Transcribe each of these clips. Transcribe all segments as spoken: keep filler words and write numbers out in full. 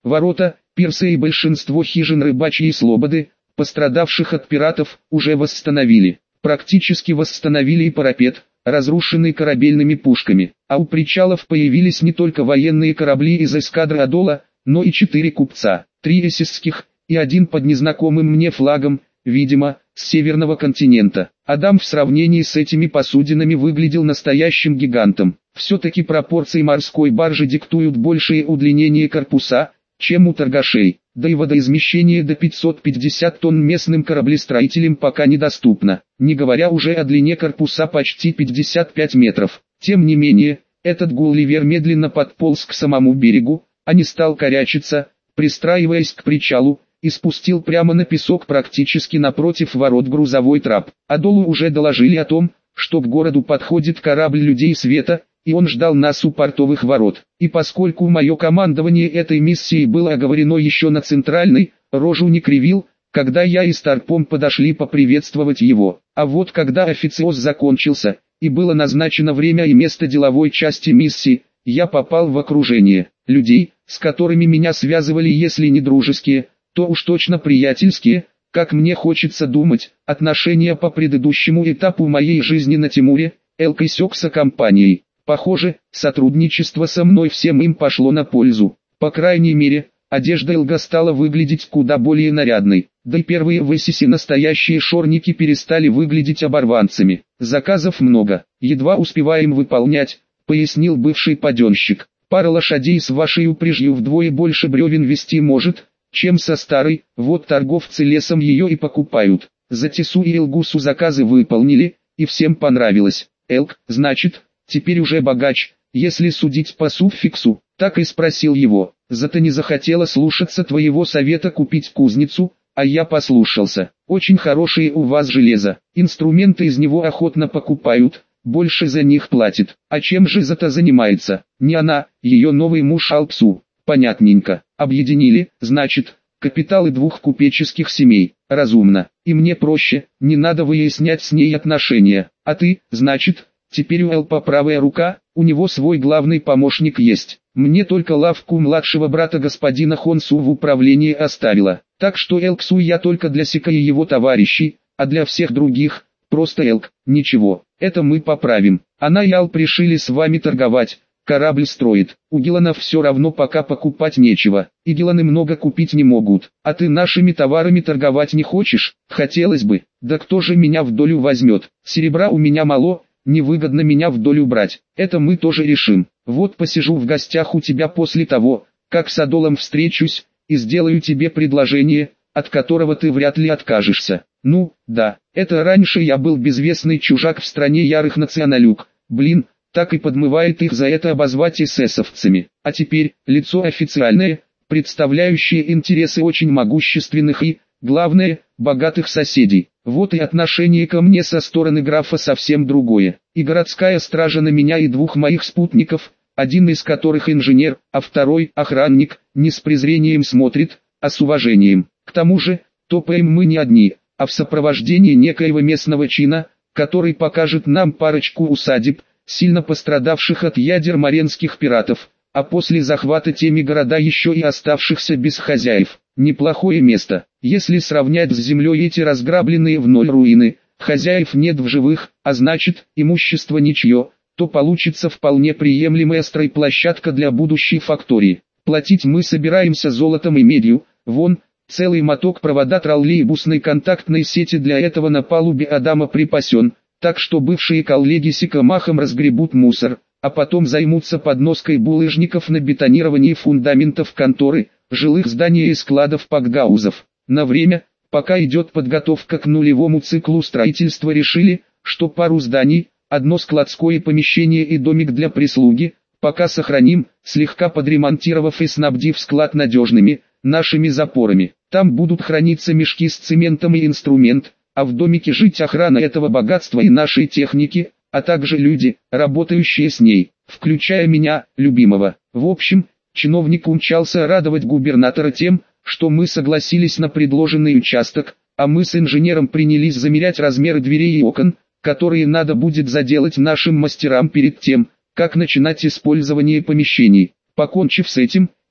Ворота, пирсы и большинство хижин Рыбачьей Слободы, пострадавших от пиратов, уже восстановили. Практически восстановили и парапет, разрушенный корабельными пушками. А у причалов появились не только военные корабли из эскадры Адола, но и четыре купца, три эсэсских и один под незнакомым мне флагом, видимо, с северного континента. Адам в сравнении с этими посудинами выглядел настоящим гигантом. Все-таки пропорции морской баржи диктуют большее удлинение корпуса, чем у торгашей, да и водоизмещение до пятисот пятидесяти тонн местным кораблестроителям пока недоступно, не говоря уже о длине корпуса почти пятьдесят пять метров. Тем не менее, этот Гулливер медленно подполз к самому берегу, а не стал корячиться, пристраиваясь к причалу, и спустил прямо на песок практически напротив ворот грузовой трап. Адолу уже доложили о том, что к городу подходит корабль Людей Света, и он ждал нас у портовых ворот. И поскольку мое командование этой миссией было оговорено еще на центральной, рожу не кривил, когда я и Старпом подошли поприветствовать его. А вот когда официоз закончился, и было назначено время и место деловой части миссии, я попал в окружение людей, с которыми меня связывали, если не дружеские, то уж точно приятельские, как мне хочется думать, отношения по предыдущему этапу моей жизни на Тимуре, Элкой Сёкса компанией. Похоже, сотрудничество со мной всем им пошло на пользу. По крайней мере, одежда Элга стала выглядеть куда более нарядной, да и первые в Эссисе настоящие шорники перестали выглядеть оборванцами. Заказов много, едва успеваем выполнять, пояснил бывший паденщик. Пара лошадей с вашей упряжью вдвое больше бревен вести может, чем со старой, вот торговцы лесом ее и покупают. За Тесу и Элгусу заказы выполнили, и всем понравилось. Элк, значит, теперь уже богач, если судить по суффиксу, так и спросил его. Зато не захотела слушаться твоего совета купить кузницу, а я послушался. Очень хорошее у вас железо, инструменты из него охотно покупают, больше за них платит. А чем же Зата занимается? Не она, ее новый муж Алпсу. Понятненько. Объединили, значит, капиталы двух купеческих семей. Разумно. И мне проще, не надо выяснять с ней отношения. А ты, значит, теперь у Элпа правая рука, у него свой главный помощник есть. Мне только лавку младшего брата господина Хонсу в управлении оставила. Так что Элксу я только для Сика и его товарищей, а для всех других, просто Элк. Ничего, это мы поправим. Она и Алп решили с вами торговать. Корабль строит. У Геланов все равно пока покупать нечего, и Геланы много купить не могут. А ты нашими товарами торговать не хочешь? Хотелось бы. Да кто же меня в долю возьмет? Серебра у меня мало, невыгодно меня в долю брать. Это мы тоже решим. Вот посижу в гостях у тебя после того, как с Адолом встречусь, и сделаю тебе предложение, от которого ты вряд ли откажешься. Ну, да, это раньше я был безвестный чужак в стране ярых националюк. Блин, так и подмывает их за это обозвать эсэсовцами. А теперь, лицо официальное, представляющее интересы очень могущественных и, главное, богатых соседей. Вот и отношение ко мне со стороны графа совсем другое. И городская стража на меня и двух моих спутников, один из которых инженер, а второй охранник, не с презрением смотрит, а с уважением. К тому же, топаем мы не одни, а в сопровождении некоего местного чина, который покажет нам парочку усадеб, сильно пострадавших от ядер маренских пиратов, а после захвата теми города еще и оставшихся без хозяев. Неплохое место. Если сравнять с землей эти разграбленные в ноль руины, хозяев нет в живых, а значит, имущество ничье, то получится вполне приемлемая стройплощадка для будущей фактории. Платить мы собираемся золотом и медью, вон, целый моток провода троллейбусной контактной сети для этого на палубе Адама припасен. Так что бывшие коллеги Сика махом разгребут мусор, а потом займутся подноской булыжников на бетонировании фундаментов конторы, жилых зданий и складов пакгаузов. На время, пока идет подготовка к нулевому циклу строительства, решили, что пару зданий, одно складское помещение и домик для прислуги, пока сохраним, слегка подремонтировав и снабдив склад надежными, нашими запорами. Там будут храниться мешки с цементом и инструмент, а в домике жить охрана этого богатства и нашей техники, а также люди, работающие с ней, включая меня, любимого. В общем, чиновник умчался радовать губернатора тем, что мы согласились на предложенный участок, а мы с инженером принялись замерять размеры дверей и окон, которые надо будет заделать нашим мастерам перед тем, как начинать использование помещений. Покончив с этим,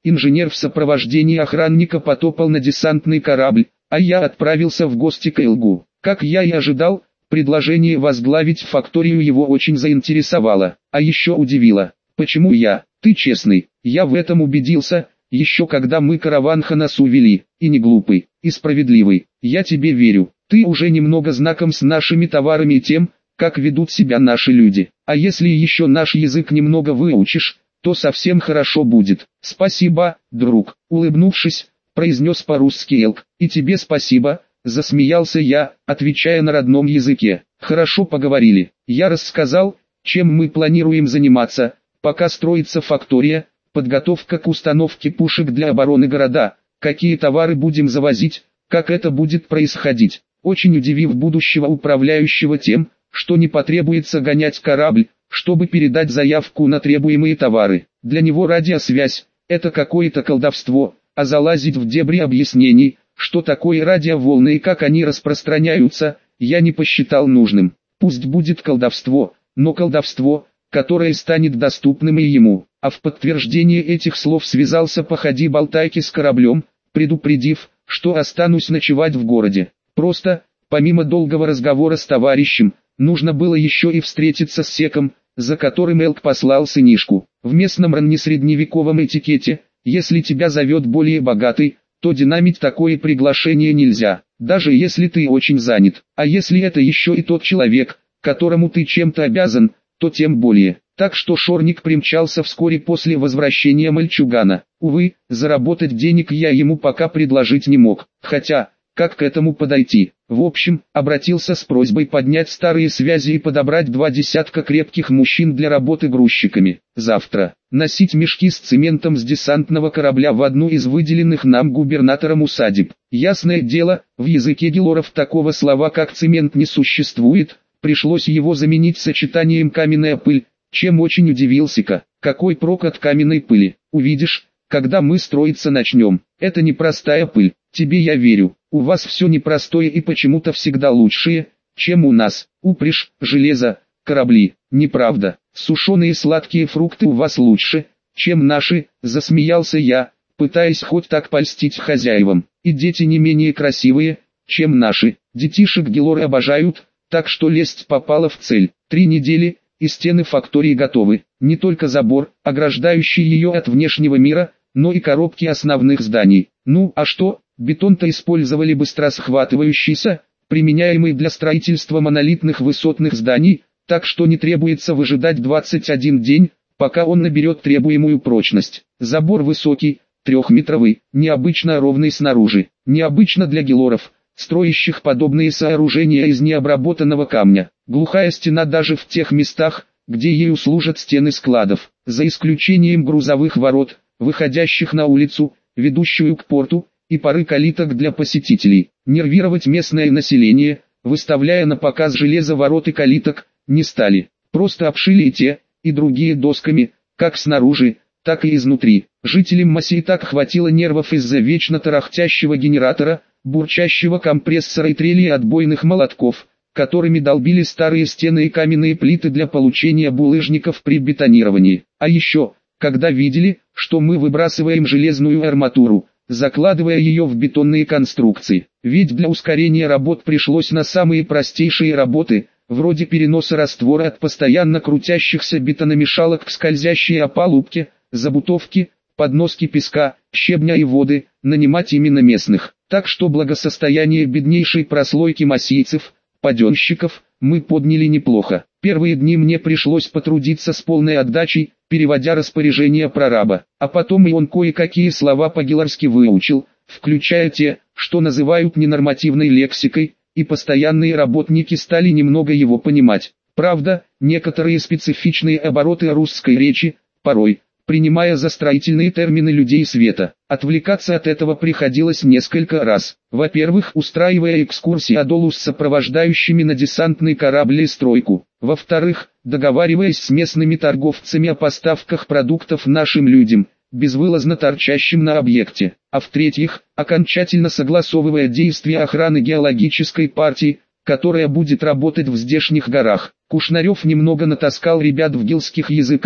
Инженер в сопровождении охранника потопал на десантный корабль, а я отправился в гости к Элгу. Как я и ожидал, предложение возглавить факторию его очень заинтересовало, а еще удивило. Почему я? Ты честный, я в этом убедился, еще когда мы караван Ханасу вели, и не глупый, и справедливый, я тебе верю. Ты уже немного знаком с нашими товарами и тем, как ведут себя наши люди. А если еще наш язык немного выучишь, то совсем хорошо будет. Спасибо, друг, улыбнувшись, произнес по-русски Элк. И тебе спасибо, засмеялся я, отвечая на родном языке. Хорошо поговорили. Я рассказал, чем мы планируем заниматься, пока строится фактория, подготовка к установке пушек для обороны города, какие товары будем завозить, как это будет происходить. Очень удивив будущего управляющего тем, что не потребуется гонять корабль, чтобы передать заявку на требуемые товары. Для него радиосвязь – это какое-то колдовство, а залазить в дебри объяснений, что такое радиоволны и как они распространяются, я не посчитал нужным. Пусть будет колдовство, но колдовство, которое станет доступным и ему. А в подтверждение этих слов связался по ходи-болтайке с кораблем, предупредив, что останусь ночевать в городе. Просто, помимо долгого разговора с товарищем, нужно было еще и встретиться с Секом, за которым Элк послал сынишку. В местном раннесредневековом этикете, если тебя зовет более богатый, то динамить такое приглашение нельзя, даже если ты очень занят. А если это еще и тот человек, которому ты чем-то обязан, то тем более. Так что Шорник примчался вскоре после возвращения мальчугана. Увы, заработать денег я ему пока предложить не мог, хотя... Как к этому подойти? В общем, обратился с просьбой поднять старые связи и подобрать два десятка крепких мужчин для работы грузчиками. Завтра носить мешки с цементом с десантного корабля в одну из выделенных нам губернатором усадеб. Ясное дело, в языке гелоров такого слова как цемент не существует, пришлось его заменить сочетанием каменная пыль, чем очень удивился-ка. Какой прок от каменной пыли? Увидишь, когда мы строиться начнем. Это не простая пыль, тебе я верю. У вас все непростое и почему-то всегда лучшее, чем у нас. Упряжь, железо, корабли. Неправда. Сушеные сладкие фрукты у вас лучше, чем наши, засмеялся я, пытаясь хоть так польстить хозяевам. И дети не менее красивые, чем наши. Детишек гелоры обожают, так что лезть попало в цель. Три недели, и стены фактории готовы. Не только забор, ограждающий ее от внешнего мира, но и коробки основных зданий. Ну, а что? Бетон-то использовали быстросхватывающийся, применяемый для строительства монолитных высотных зданий, так что не требуется выжидать двадцать один день, пока он наберет требуемую прочность. Забор высокий, трехметровый, необычно ровный снаружи, необычно для гелоров, строящих подобные сооружения из необработанного камня. Глухая стена даже в тех местах, где ею служат стены складов, за исключением грузовых ворот, выходящих на улицу, ведущую к порту, и пары калиток для посетителей. Нервировать местное население, выставляя на показ железо ворот и калиток, не стали. Просто обшили и те, и другие досками, как снаружи, так и изнутри. Жителям Масси и так хватило нервов из-за вечно тарахтящего генератора, бурчащего компрессора и трели отбойных молотков, которыми долбили старые стены и каменные плиты для получения булыжников при бетонировании. А еще, когда видели, что мы выбрасываем железную арматуру, закладывая ее в бетонные конструкции. Ведь для ускорения работ пришлось на самые простейшие работы, вроде переноса раствора от постоянно крутящихся бетономешалок к скользящей опалубке, забутовки, подноски песка, щебня и воды, нанимать именно местных. Так что благосостояние беднейшей прослойки массийцев, паденщиков, мы подняли неплохо. Первые дни мне пришлось потрудиться с полной отдачей, переводя распоряжение прораба, а потом и он кое-какие слова по-геларски выучил, включая те, что называют ненормативной лексикой, и постоянные работники стали немного его понимать. Правда, некоторые специфичные обороты русской речи, порой, принимая за строительные термины людей света, отвлекаться от этого приходилось несколько раз. Во-первых, устраивая экскурсии Адолу с сопровождающими на десантный корабль и стройку. Во-вторых, договариваясь с местными торговцами о поставках продуктов нашим людям, безвылазно торчащим на объекте. А в-третьих, окончательно согласовывая действия охраны геологической партии, которая будет работать в здешних горах. Кушнарев немного натаскал ребят в гельских языках,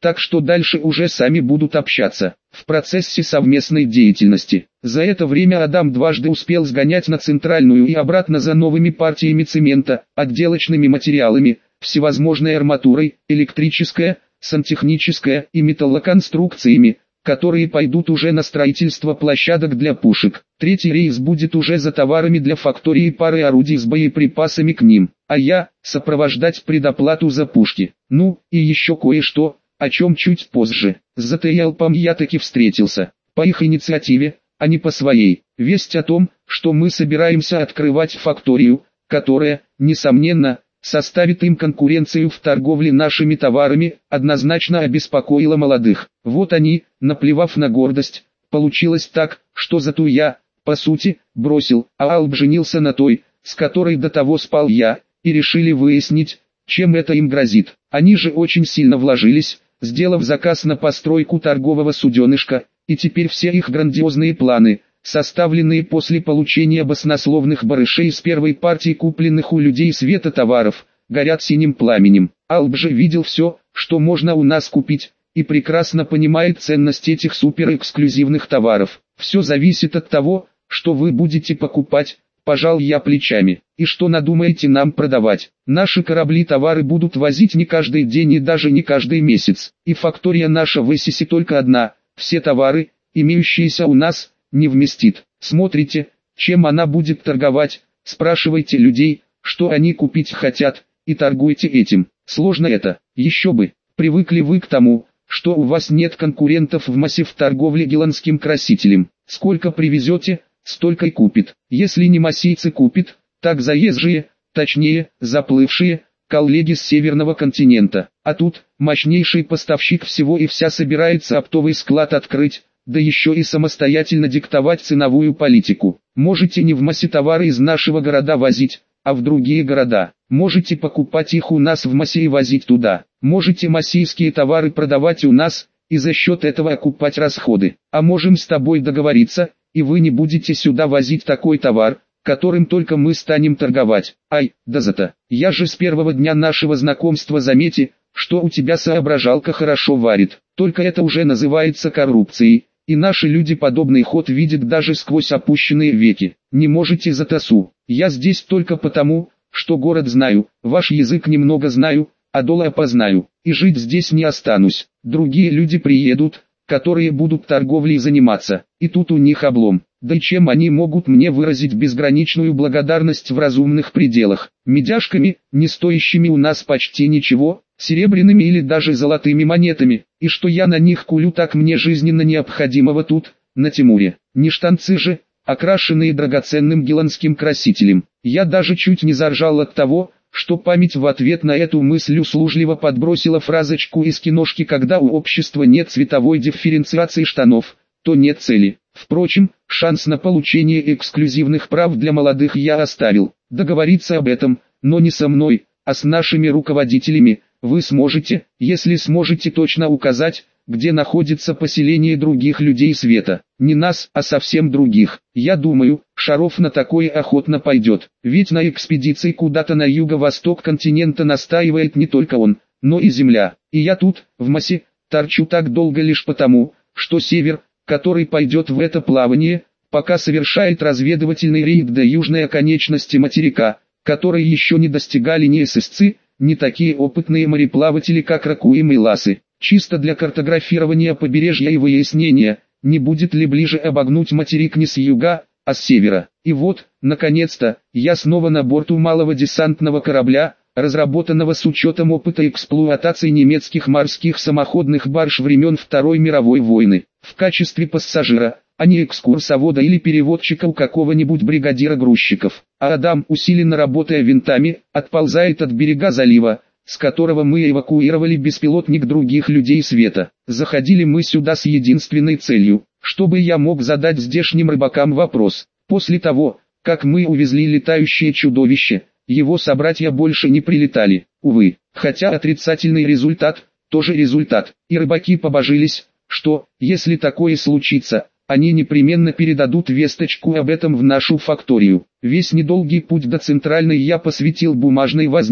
так что дальше уже сами будут общаться, в процессе совместной деятельности. За это время Адам дважды успел сгонять на центральную и обратно за новыми партиями цемента, отделочными материалами, всевозможной арматурой, электрическая, сантехническая и металлоконструкциями, которые пойдут уже на строительство площадок для пушек. Третий рейс будет уже за товарами для фактории и пары орудий с боеприпасами к ним, а я – сопровождать предоплату за пушки. Ну, и еще кое-что, о чем чуть позже. С ЗТЛПом я таки встретился, по их инициативе, а не по своей. Весть о том, что мы собираемся открывать факторию, которая, несомненно, составит им конкуренцию в торговле нашими товарами, однозначно обеспокоила молодых. Вот они, наплевав на гордость, получилось так, что зато я, по сути, бросил, а Алб женился на той, с которой до того спал я, и решили выяснить, чем это им грозит. Они же очень сильно вложились, сделав заказ на постройку торгового суденышка, и теперь все их грандиозные планы, составленные после получения баснословных барышей из первой партии купленных у людей света товаров, горят синим пламенем. Алб же видел все, что можно у нас купить, и прекрасно понимает ценность этих суперэксклюзивных товаров. Все зависит от того, что вы будете покупать, пожал я плечами, и что надумаете нам продавать. Наши корабли товары будут возить не каждый день и даже не каждый месяц, и фактория наша в Эссисе только одна, все товары, имеющиеся у нас, не вместит. Смотрите, чем она будет торговать, спрашивайте людей, что они купить хотят, и торгуйте этим. Сложно это, еще бы, привыкли вы к тому, что у вас нет конкурентов в массе в торговле геландским красителем. Сколько привезете, столько и купит. Если не массийцы купит, так заезжие, точнее, заплывшие, коллеги с северного континента. А тут, мощнейший поставщик всего и вся собирается оптовый склад открыть, да еще и самостоятельно диктовать ценовую политику. Можете не в массе товары из нашего города возить, а в другие города. Можете покупать их у нас в массе и возить туда. Можете массийские товары продавать у нас, и за счет этого окупать расходы. А можем с тобой договориться, и вы не будете сюда возить такой товар, которым только мы станем торговать. Ай, да зато, я же с первого дня нашего знакомства замети, что у тебя соображалка хорошо варит. Только это уже называется коррупцией. И наши люди подобный ход видят даже сквозь опущенные веки. Не можете за тасу. Я здесь только потому, что город знаю, ваш язык немного знаю, а доллар познаю. И жить здесь не останусь. Другие люди приедут, которые будут торговлей заниматься. И тут у них облом. Да и чем они могут мне выразить безграничную благодарность в разумных пределах? Медяшками, не стоящими у нас почти ничего, серебряными или даже золотыми монетами, и что я на них кулю так мне жизненно необходимого тут, на Тимуре. Не штанцы же, окрашенные драгоценным геландским красителем. Я даже чуть не заржал от того, что память в ответ на эту мысль услужливо подбросила фразочку из киношки: когда у общества нет цветовой дифференциации штанов, то нет цели. Впрочем, шанс на получение эксклюзивных прав для молодых я оставил. Договориться об этом, но не со мной, а с нашими руководителями, вы сможете, если сможете точно указать, где находится поселение других людей света. Не нас, а совсем других. Я думаю, Шаров на такое охотно пойдет. Ведь на экспедиции куда-то на юго-восток континента настаивает не только он, но и Земля. И я тут, в массе, торчу так долго лишь потому, что север, который пойдет в это плавание, пока совершает разведывательный рейд до южной оконечности материка, которые еще не достигали ни эсэсцы, не такие опытные мореплаватели, как Ракуим и Ласы. Чисто для картографирования побережья и выяснения, не будет ли ближе обогнуть материк не с юга, а с севера. И вот, наконец-то, я снова на борту малого десантного корабля, разработанного с учетом опыта эксплуатации немецких морских самоходных барж времен Второй мировой войны, в качестве пассажира, а не экскурсовода или переводчика у какого-нибудь бригадира грузчиков. А Адам, усиленно работая винтами, отползает от берега залива, с которого мы эвакуировали беспилотник других людей света. Заходили мы сюда с единственной целью, чтобы я мог задать здешним рыбакам вопрос. После того, как мы увезли летающее чудовище, его собратья больше не прилетали. Увы, хотя отрицательный результат, тоже результат. И рыбаки побожились, что, если такое случится, они непременно передадут весточку об этом в нашу факторию. Весь недолгий путь до центральной я посвятил бумажной возне.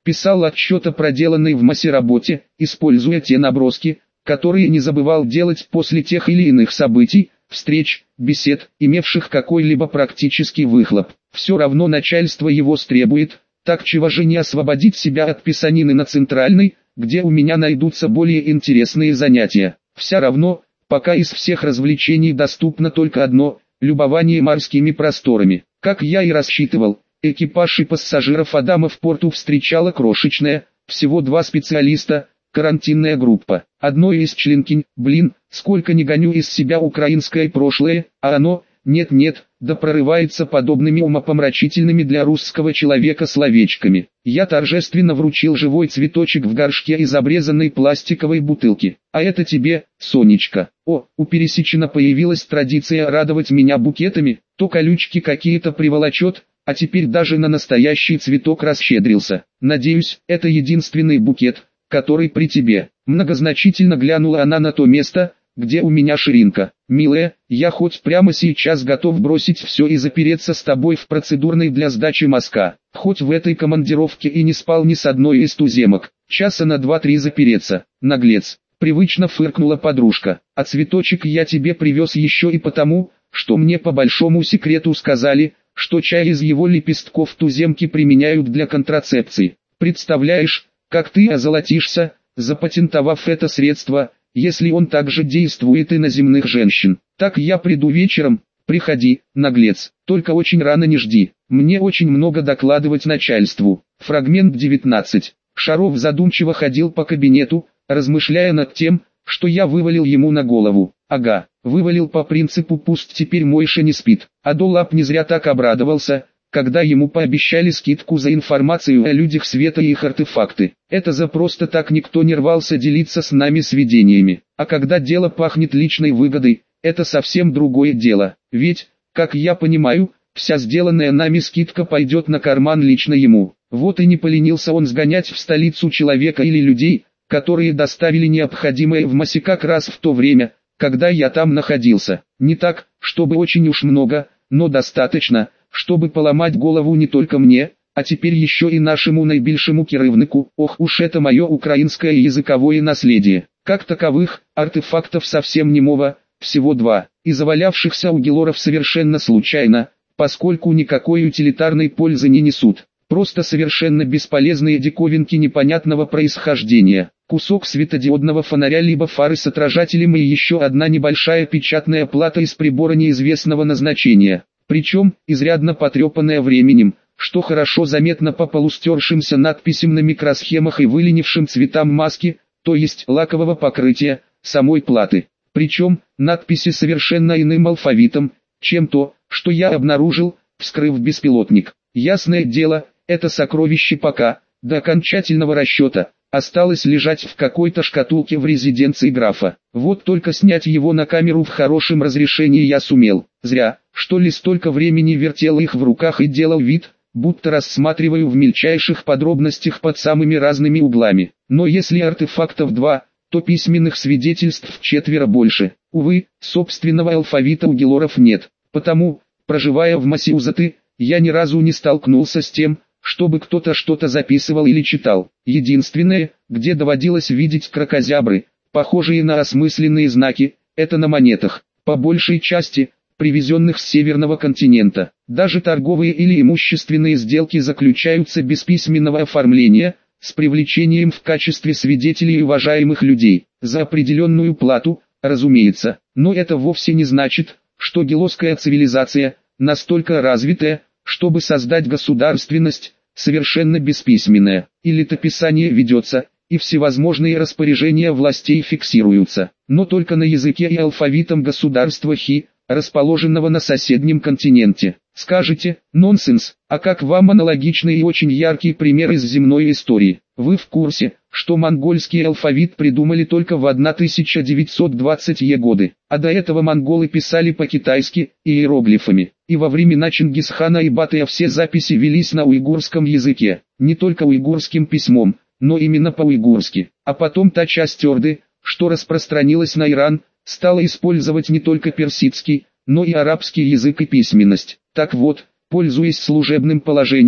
Писал отчет о проделанной в МАСе работе, используя те наброски, которые не забывал делать после тех или иных событий, встреч, бесед, имевших какой-либо практический выхлоп. Все равно начальство его стребует, так чего же не освободить себя от писанины на Центральной, где у меня найдутся более интересные занятия. Все равно, пока из всех развлечений доступно только одно – любование морскими просторами. Как я и рассчитывал, экипаж и пассажиров Адама в порту встречала крошечная, всего два специалиста, карантинная группа. Одно из членкинь, блин, сколько не гоню из себя украинское прошлое, а оно, нет-нет, да прорывается подобными умопомрачительными для русского человека словечками. Я торжественно вручил живой цветочек в горшке из обрезанной пластиковой бутылки. А это тебе, Сонечка. О, у Пересечина появилась традиция радовать меня букетами, то колючки какие-то приволочет, а теперь даже на настоящий цветок расщедрился. Надеюсь, это единственный букет, который при тебе. Многозначительно глянула она на то место, где у меня ширинка. Милая, я хоть прямо сейчас готов бросить все и запереться с тобой в процедурной для сдачи мазка. Хоть в этой командировке и не спал ни с одной из туземок. Часа на два-три запереться. Наглец. Привычно фыркнула подружка. А цветочек я тебе привез еще и потому, что мне по большому секрету сказали, что чай из его лепестков туземки применяют для контрацепции. Представляешь, как ты озолотишься, запатентовав это средство, если он также действует и на земных женщин. Так я приду вечером, приходи, наглец, только очень рано не жди, мне очень много докладывать начальству. Фрагмент девятнадцать. Шаров задумчиво ходил по кабинету, размышляя над тем, что я вывалил ему на голову. Ага, вывалил по принципу «пусть теперь Мойша не спит». А Долап не зря так обрадовался, когда ему пообещали скидку за информацию о людях света и их артефакты. Это за просто так никто не рвался делиться с нами сведениями. А когда дело пахнет личной выгодой, это совсем другое дело. Ведь, как я понимаю, вся сделанная нами скидка пойдет на карман лично ему. Вот и не поленился он сгонять в столицу человека или людей, которые доставили необходимое в МАСе как раз в то время, когда я там находился. Не так, чтобы очень уж много, но достаточно, чтобы поломать голову не только мне, а теперь еще и нашему наибольшему керівнику. Ох уж это мое украинское языковое наследие. Как таковых, артефактов совсем немного, всего два, и завалявшихся у Гелоров совершенно случайно, поскольку никакой утилитарной пользы не несут. Просто совершенно бесполезные диковинки непонятного происхождения. Кусок светодиодного фонаря либо фары с отражателем и еще одна небольшая печатная плата из прибора неизвестного назначения. Причем, изрядно потрепанная временем, что хорошо заметно по полустершимся надписям на микросхемах и выленившим цветам маски, то есть лакового покрытия, самой платы. Причем, надписи совершенно иным алфавитом, чем то, что я обнаружил, вскрыв беспилотник. Ясное дело, это сокровище пока, до окончательного расчета, осталось лежать в какой-то шкатулке в резиденции графа. Вот только снять его на камеру в хорошем разрешении я сумел. Зря, что ли, столько времени вертел их в руках и делал вид, будто рассматриваю в мельчайших подробностях под самыми разными углами. Но если артефактов два, то письменных свидетельств четверо больше. Увы, собственного алфавита у Гелоров нет. Потому, проживая в Масиузаты, я ни разу не столкнулся с тем, чтобы кто-то что-то записывал или читал. Единственное, где доводилось видеть кракозябры, похожие на осмысленные знаки, это на монетах, по большей части, привезенных с северного континента. Даже торговые или имущественные сделки заключаются без письменного оформления, с привлечением в качестве свидетелей уважаемых людей, за определенную плату, разумеется. Но это вовсе не значит, что гелосская цивилизация, настолько развитая, чтобы создать государственность, совершенно бесписьменная, и летописание ведется, и всевозможные распоряжения властей фиксируются, но только на языке и алфавитом государства Хи, расположенного на соседнем континенте. Скажете, нонсенс, а как вам аналогичный и очень яркий пример из земной истории? Вы в курсе, что монгольский алфавит придумали только в тысяча девятьсот двадцатые годы, а до этого монголы писали по-китайски, иероглифами, и во времена Чингисхана и Батыя все записи велись на уйгурском языке, не только уйгурским письмом, но именно по-уйгурски, а потом та часть Орды, что распространилась на Иран, стала использовать не только персидский, но и арабский язык и письменность. Так вот, пользуясь служебным положением,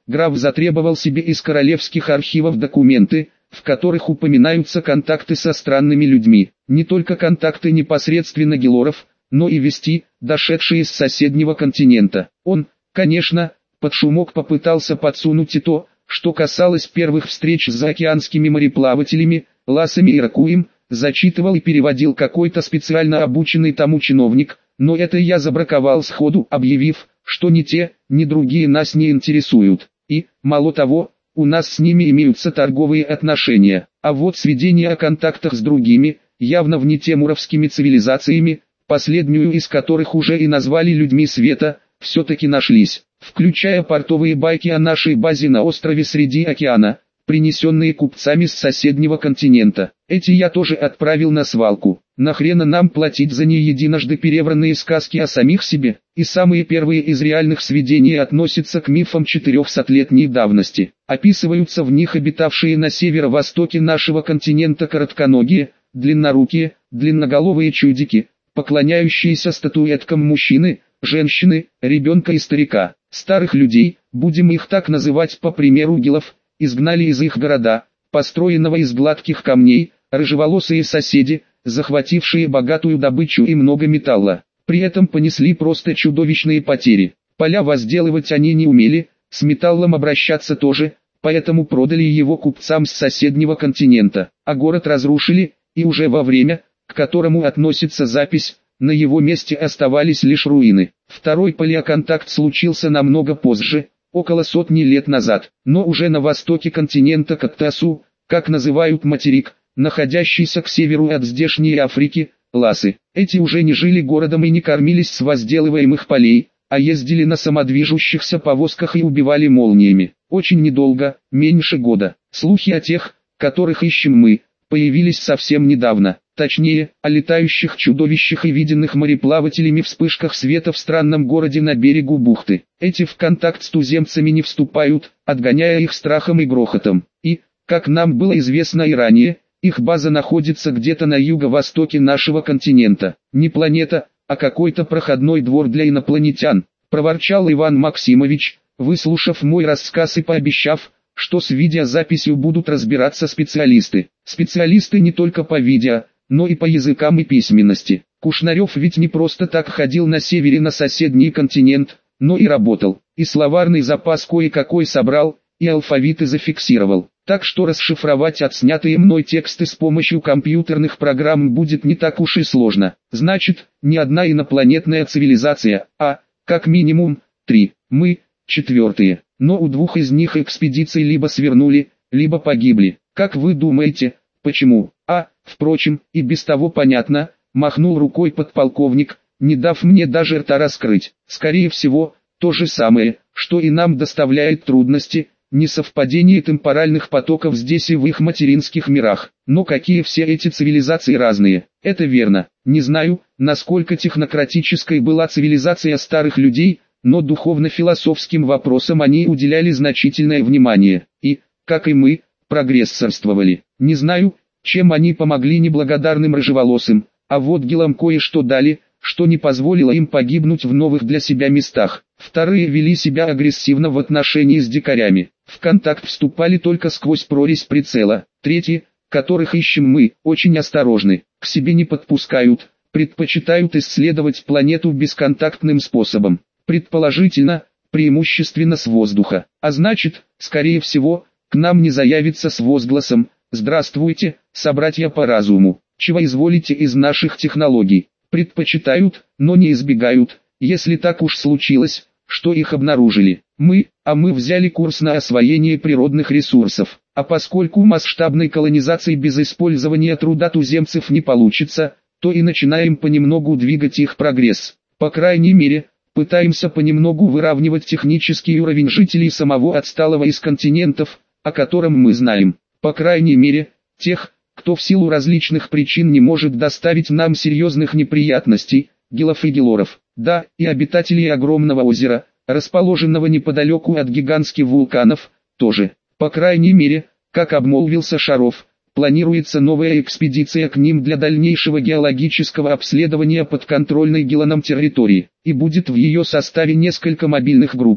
граф затребовал себе из королевских архивов документы, в которых упоминаются контакты со странными людьми. Не только контакты непосредственно гелоров, но и вести, дошедшие с соседнего континента. Он, конечно, под шумок попытался подсунуть и то, что касалось первых встреч с заокеанскими мореплавателями, ласами и ракуем, зачитывал и переводил какой-то специально обученный тому чиновник, но это я забраковал сходу, объявив, что ни те, ни другие нас не интересуют. И, мало того, у нас с ними имеются торговые отношения, а вот сведения о контактах с другими, явно внетемуровскими цивилизациями, последнюю из которых уже и назвали людьми света, все-таки нашлись, включая портовые байки о нашей базе на острове среди океана, принесенные купцами с соседнего континента. Эти я тоже отправил на свалку. Нахрена нам платить за не единожды перевранные сказки о самих себе? И самые первые из реальных сведений относятся к мифам четырехсотлетней давности. Описываются в них обитавшие на северо-востоке нашего континента коротконогие, длиннорукие, длинноголовые чудики, поклоняющиеся статуэткам мужчины, женщины, ребенка и старика. Старых людей, будем их так называть по примеру гелов, изгнали из их города, построенного из гладких камней, рыжеволосые соседи, захватившие богатую добычу и много металла. При этом понесли просто чудовищные потери. Поля возделывать они не умели, с металлом обращаться тоже, поэтому продали его купцам с соседнего континента, а город разрушили, и уже во время, к которому относится запись, на его месте оставались лишь руины. Второй палеоконтакт случился намного позже, около сотни лет назад, но уже на востоке континента Каттасу, как называют материк, находящийся к северу от здешней Африки, ласы. Эти уже не жили городом и не кормились с возделываемых полей, а ездили на самодвижущихся повозках и убивали молниями. Очень недолго, меньше года. Слухи о тех, которых ищем мы, появились совсем недавно. Точнее, о летающих чудовищах и виденных мореплавателями вспышках света в странном городе на берегу бухты. Эти в контакт с туземцами не вступают, отгоняя их страхом и грохотом. И, как нам было известно и ранее, их база находится где-то на юго-востоке нашего континента. Не планета, а какой-то проходной двор для инопланетян, проворчал Иван Максимович, выслушав мой рассказ и пообещав, что с видеозаписью будут разбираться специалисты. Специалисты не только по видео, но и по языкам и письменности. Кушнарев ведь не просто так ходил на севере на соседний континент, но и работал, и словарный запас кое-какой собрал, и алфавиты зафиксировал. Так что расшифровать отснятые мной тексты с помощью компьютерных программ будет не так уж и сложно. Значит, не одна инопланетная цивилизация, а, как минимум, три. Мы, четвертые. Но у двух из них экспедиции либо свернули, либо погибли. Как вы думаете, почему? А, впрочем, и без того понятно, махнул рукой подполковник, не дав мне даже рта раскрыть. Скорее всего, то же самое, что и нам доставляет трудности, несовпадение темпоральных потоков здесь и в их материнских мирах. Но какие все эти цивилизации разные, это верно. Не знаю, насколько технократической была цивилизация старых людей, но духовно-философским вопросам они уделяли значительное внимание, и, как и мы, прогрессорствовали. Не знаю, чем они помогли неблагодарным рыжеволосым, а вот гелам кое-что дали, что не позволило им погибнуть в новых для себя местах. Вторые вели себя агрессивно в отношении с дикарями, в контакт вступали только сквозь прорезь прицела. Третьи, которых ищем мы, очень осторожны, к себе не подпускают, предпочитают исследовать планету бесконтактным способом. Предположительно, преимущественно с воздуха, а значит, скорее всего, к нам не заявится с возгласом «Здравствуйте, собратья по разуму, чего изволите из наших технологий». Предпочитают, но не избегают, если так уж случилось, что их обнаружили. Мы, а мы взяли курс на освоение природных ресурсов, а поскольку масштабной колонизации без использования труда туземцев не получится, то и начинаем понемногу двигать их прогресс. По крайней мере, пытаемся понемногу выравнивать технический уровень жителей самого отсталого из континентов, о котором мы знаем. По крайней мере, тех, кто в силу различных причин не может доставить нам серьезных неприятностей, гелов и гелоров. Да, и обитателей огромного озера, расположенного неподалеку от гигантских вулканов, тоже. По крайней мере, как обмолвился Шаров, планируется новая экспедиция к ним для дальнейшего геологического обследования подконтрольной геланам территории, и будет в ее составе несколько мобильных групп,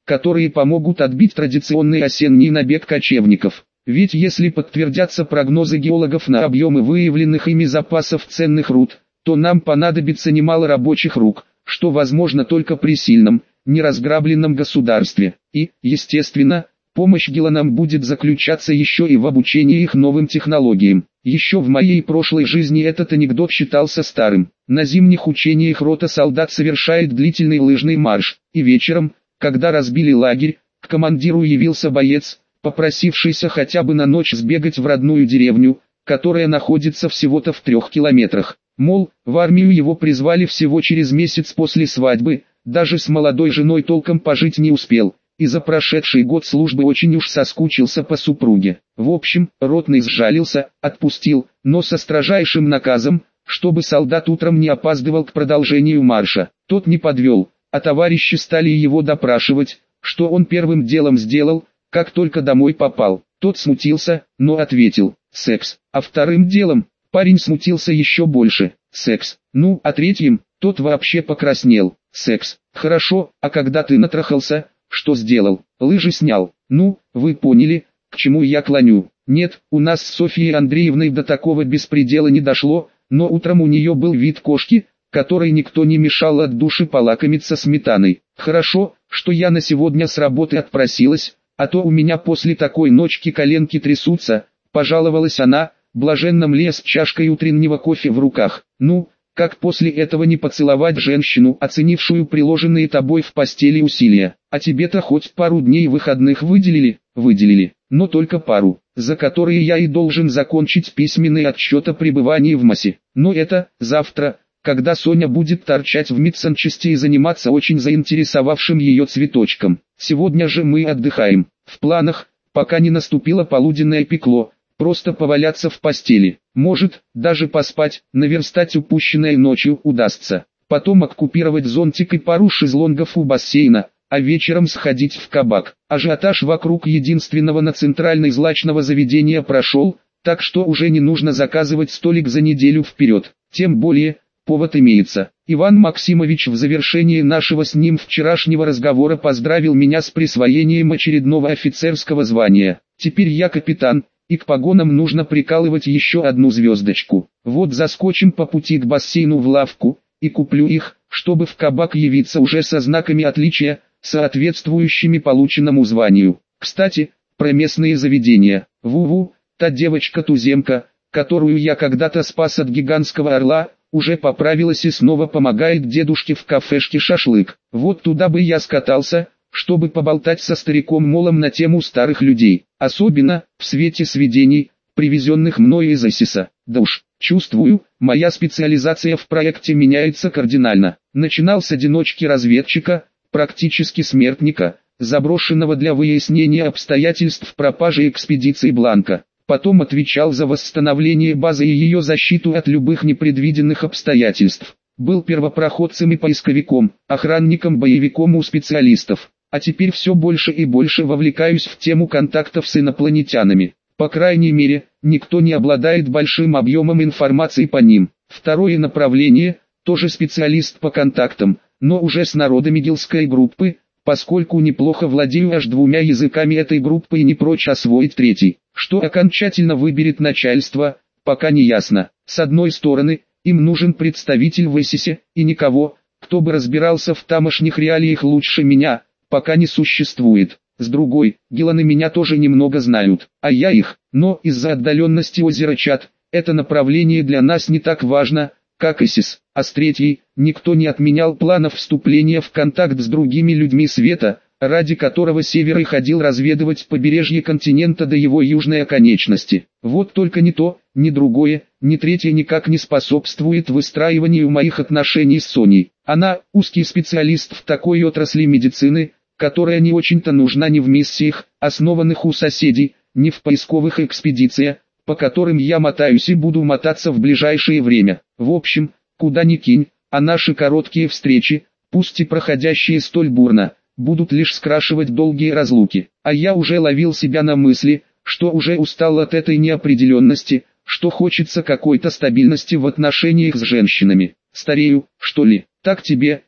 которые помогут отбить традиционный осенний набег кочевников. Ведь если подтвердятся прогнозы геологов на объемы выявленных ими запасов ценных руд, то нам понадобится немало рабочих рук, что возможно только при сильном, неразграбленном государстве. И, естественно, помощь Геланам будет заключаться еще и в обучении их новым технологиям. Еще в моей прошлой жизни этот анекдот считался старым. На зимних учениях рота солдат совершает длительный лыжный марш, и вечером, когда разбили лагерь, к командиру явился боец, попросившийся хотя бы на ночь сбегать в родную деревню, которая находится всего-то в трех километрах. Мол, в армию его призвали всего через месяц после свадьбы, даже с молодой женой толком пожить не успел, и за прошедший год службы очень уж соскучился по супруге. В общем, ротный сжалился, отпустил, но со строжайшим наказом, чтобы солдат утром не опаздывал к продолжению марша. Тот не подвел, а товарищи стали его допрашивать, что он первым делом сделал, как только домой попал. Тот смутился, но ответил: секс. А вторым делом, парень смутился еще больше: секс. Ну, а третьим, тот вообще покраснел: секс. Хорошо, а когда ты натрахался, что сделал? Лыжи снял. Ну, вы поняли, к чему я клоню. Нет, у нас с Софьей Андреевной до такого беспредела не дошло, но утром у нее был вид кошки, которой никто не мешал от души полакомиться сметаной. Хорошо, что я на сегодня с работы отпросилась, а то у меня после такой ночки коленки трясутся, пожаловалась она, блаженно мля с чашкой утреннего кофе в руках. Ну, как после этого не поцеловать женщину, оценившую приложенные тобой в постели усилия? А тебе-то хоть пару дней выходных выделили? Выделили, но только пару, за которые я и должен закончить письменный отчет о пребывании в МАСе. Но это завтра, когда Соня будет торчать в медсанчасти и заниматься очень заинтересовавшим ее цветочком. Сегодня же мы отдыхаем. В планах, пока не наступило полуденное пекло, просто поваляться в постели. Может, даже поспать, наверстать упущенное ночью удастся. Потом оккупировать зонтик и пару шезлонгов у бассейна, а вечером сходить в кабак. Ажиотаж вокруг единственного на центральной злачного заведения прошел, так что уже не нужно заказывать столик за неделю вперед. Тем более, повод имеется. Иван Максимович в завершении нашего с ним вчерашнего разговора поздравил меня с присвоением очередного офицерского звания. Теперь я капитан, и к погонам нужно прикалывать еще одну звездочку. Вот заскочим по пути к бассейну в лавку, и куплю их, чтобы в кабак явиться уже со знаками отличия, соответствующими полученному званию. Кстати, про местные заведения. Ву-ву, та девочка-туземка, которую я когда-то спас от гигантского орла, уже поправилась и снова помогает дедушке в кафешке шашлык. Вот туда бы я скатался, чтобы поболтать со стариком Молом на тему старых людей, особенно в свете сведений, привезенных мной из Асиса. Да уж, чувствую, моя специализация в проекте меняется кардинально. Начинал с одиночки-разведчика, практически смертника, заброшенного для выяснения обстоятельств пропажи экспедиции Бланка. Потом отвечал за восстановление базы и ее защиту от любых непредвиденных обстоятельств. Был первопроходцем и поисковиком, охранником-боевиком у специалистов. А теперь все больше и больше вовлекаюсь в тему контактов с инопланетянами. По крайней мере, никто не обладает большим объемом информации по ним. Второе направление, тоже специалист по контактам, но уже с народами гильской группы, поскольку неплохо владею аж двумя языками этой группы и не прочь освоить третий. Что окончательно выберет начальство, пока не ясно. С одной стороны, им нужен представитель в Эсисе, и никого, кто бы разбирался в тамошних реалиях лучше меня, пока не существует. С другой, Геланы меня тоже немного знают, а я их, но из-за отдаленности озера Чад, это направление для нас не так важно, как Эсис. А с третьей, никто не отменял планов вступления в контакт с другими людьми света, ради которого Север и ходил разведывать побережье континента до его южной оконечности. Вот только ни то, ни другое, ни третье никак не способствует выстраиванию моих отношений с Соней. Она узкий специалист в такой отрасли медицины, которая не очень-то нужна ни в миссиях, основанных у соседей, ни в поисковых экспедициях, по которым я мотаюсь и буду мотаться в ближайшее время. В общем, куда ни кинь, а наши короткие встречи, пусть и проходящие столь бурно, будут лишь скрашивать долгие разлуки. А я уже ловил себя на мысли, что уже устал от этой неопределенности, что хочется какой-то стабильности в отношениях с женщинами. Старею, что ли? Так тебе,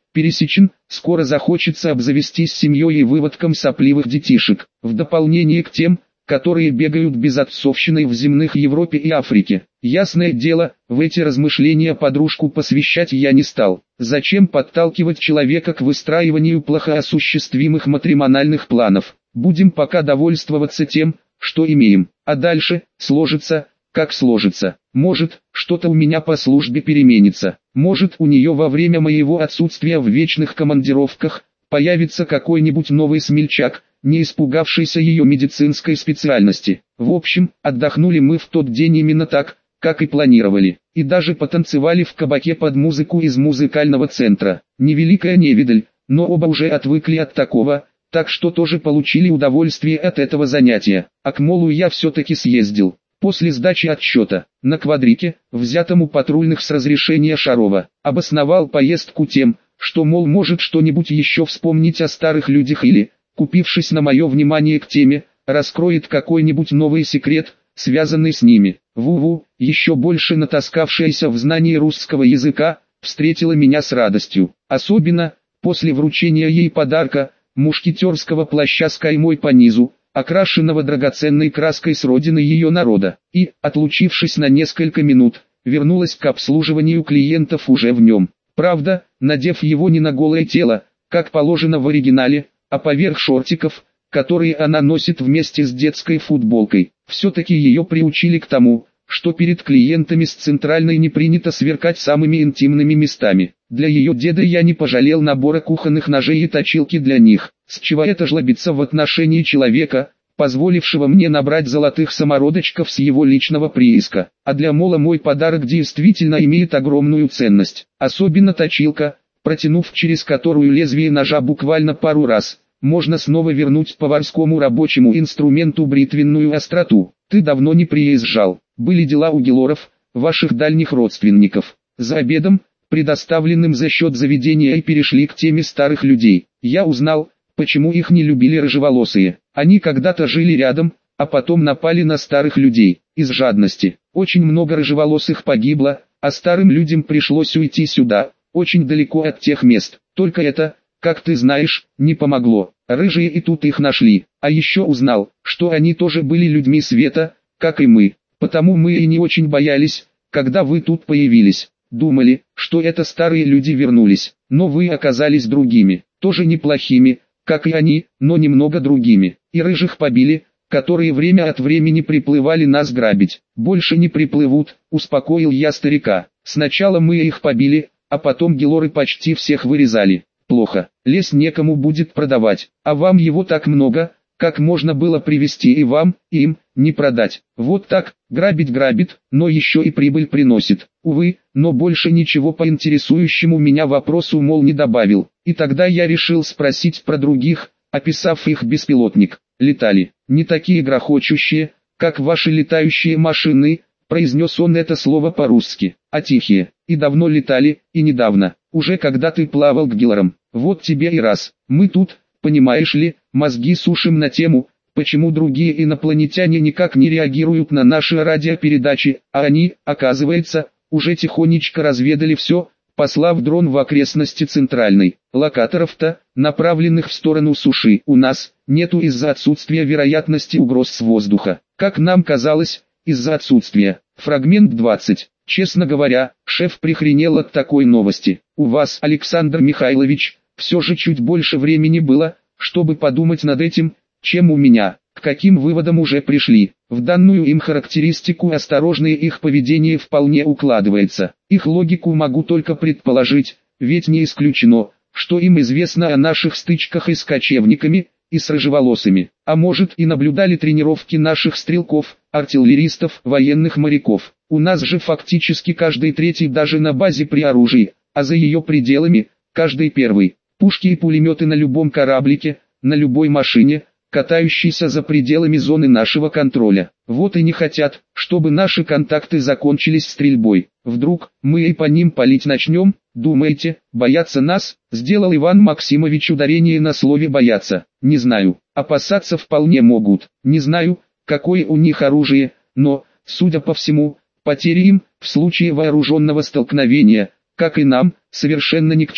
пересечен, скоро захочется обзавестись семьей и выводком сопливых детишек, в дополнение к тем, которые бегают безотцовщиной в земных Европе и Африке. Ясное дело, в эти размышления подружку посвящать я не стал. Зачем подталкивать человека к выстраиванию плохо осуществимых матримональных планов? Будем пока довольствоваться тем, что имеем, а дальше сложится, как сложится. Может, что-то у меня по службе переменится. Может, у нее во время моего отсутствия в вечных командировках появится какой-нибудь новый смельчак, не испугавшийся ее медицинской специальности. В общем, отдохнули мы в тот день именно так, как и планировали, и даже потанцевали в кабаке под музыку из музыкального центра. Невеликая невидаль, но оба уже отвыкли от такого, так что тоже получили удовольствие от этого занятия. А к молу я все-таки съездил. После сдачи отчета, на квадрике, взятом у патрульных с разрешения Шарова, обосновал поездку тем, что мол может что-нибудь еще вспомнить о старых людях или, купившись на мое внимание к теме, раскроет какой-нибудь новый секрет, связанный с ними. Ву-ву, еще больше натаскавшаяся в знании русского языка, встретила меня с радостью. Особенно, после вручения ей подарка, мушкетерского плаща с каймой по низу, окрашенного драгоценной краской с родины ее народа, и, отлучившись на несколько минут, вернулась к обслуживанию клиентов уже в нем. Правда, надев его не на голое тело, как положено в оригинале, а поверх шортиков, которые она носит вместе с детской футболкой. Все-таки ее приучили к тому, что перед клиентами с центральной не принято сверкать самыми интимными местами. Для ее деда я не пожалел набора кухонных ножей и точилки для них. С чего это жлобиться в отношении человека, позволившего мне набрать золотых самородочков с его личного прииска. А для мола мой подарок действительно имеет огромную ценность. Особенно точилка, протянув через которую лезвие ножа буквально пару раз, можно снова вернуть поварскому рабочему инструменту бритвенную остроту. Ты давно не приезжал. Были дела у Гелоров, ваших дальних родственников. За обедом, предоставленным за счет заведения, и перешли к теме старых людей. Я узнал, почему их не любили рыжеволосые. Они когда-то жили рядом, а потом напали на старых людей, из жадности. Очень много рыжеволосых погибло, а старым людям пришлось уйти сюда, очень далеко от тех мест. Только это, как ты знаешь, не помогло. Рыжие и тут их нашли. А еще узнал, что они тоже были людьми света, как и мы. Потому мы и не очень боялись, когда вы тут появились. Думали, что это старые люди вернулись, но вы оказались другими, тоже неплохими, как и они, но немного другими. И рыжих побили, которые время от времени приплывали нас грабить. Больше не приплывут, успокоил я старика. Сначала мы их побили, а потом Гелоры почти всех вырезали. Плохо, лес некому будет продавать, а вам его так много, как можно было привезти и вам, и им, не продать. Вот так, грабить грабит, но еще и прибыль приносит. Увы, но больше ничего по интересующему меня вопросу мол не добавил. И тогда я решил спросить про других, описав их беспилотник. Летали, не такие грохочущие, как ваши летающие машины, произнес он это слово по-русски, а тихие, и давно летали, и недавно, уже когда ты плавал к Гелорам. Вот тебе и раз, мы тут, понимаешь ли, мозги сушим на тему, почему другие инопланетяне никак не реагируют на наши радиопередачи, а они, оказывается, уже тихонечко разведали все, послав дрон в окрестности центральной. Локаторов-то, направленных в сторону суши, у нас нету из-за отсутствия вероятности угроз с воздуха. Как нам казалось, из-за отсутствия. Фрагмент двадцать. Честно говоря, шеф прихренел от такой новости. У вас, Александр Михайлович, все же чуть больше времени было, чтобы подумать над этим, чем у меня. К каким выводам уже пришли? В данную им характеристику осторожное их поведение вполне укладывается. Их логику могу только предположить, ведь не исключено, что им известно о наших стычках и с кочевниками, и с рыжеволосыми. А может и наблюдали тренировки наших стрелков, артиллеристов, военных моряков. У нас же фактически каждый третий даже на базе при оружии, а за ее пределами, каждый первый. Пушки и пулеметы на любом кораблике, на любой машине, катающейся за пределами зоны нашего контроля. Вот и не хотят, чтобы наши контакты закончились стрельбой. Вдруг, мы и по ним палить начнем, думаете, боятся нас? Сделал Иван Максимович ударение на слове «бояться». Не знаю, опасаться вполне могут. Не знаю, какое у них оружие, но, судя по всему, потери им, в случае вооруженного столкновения, как и нам, совершенно ни к чему.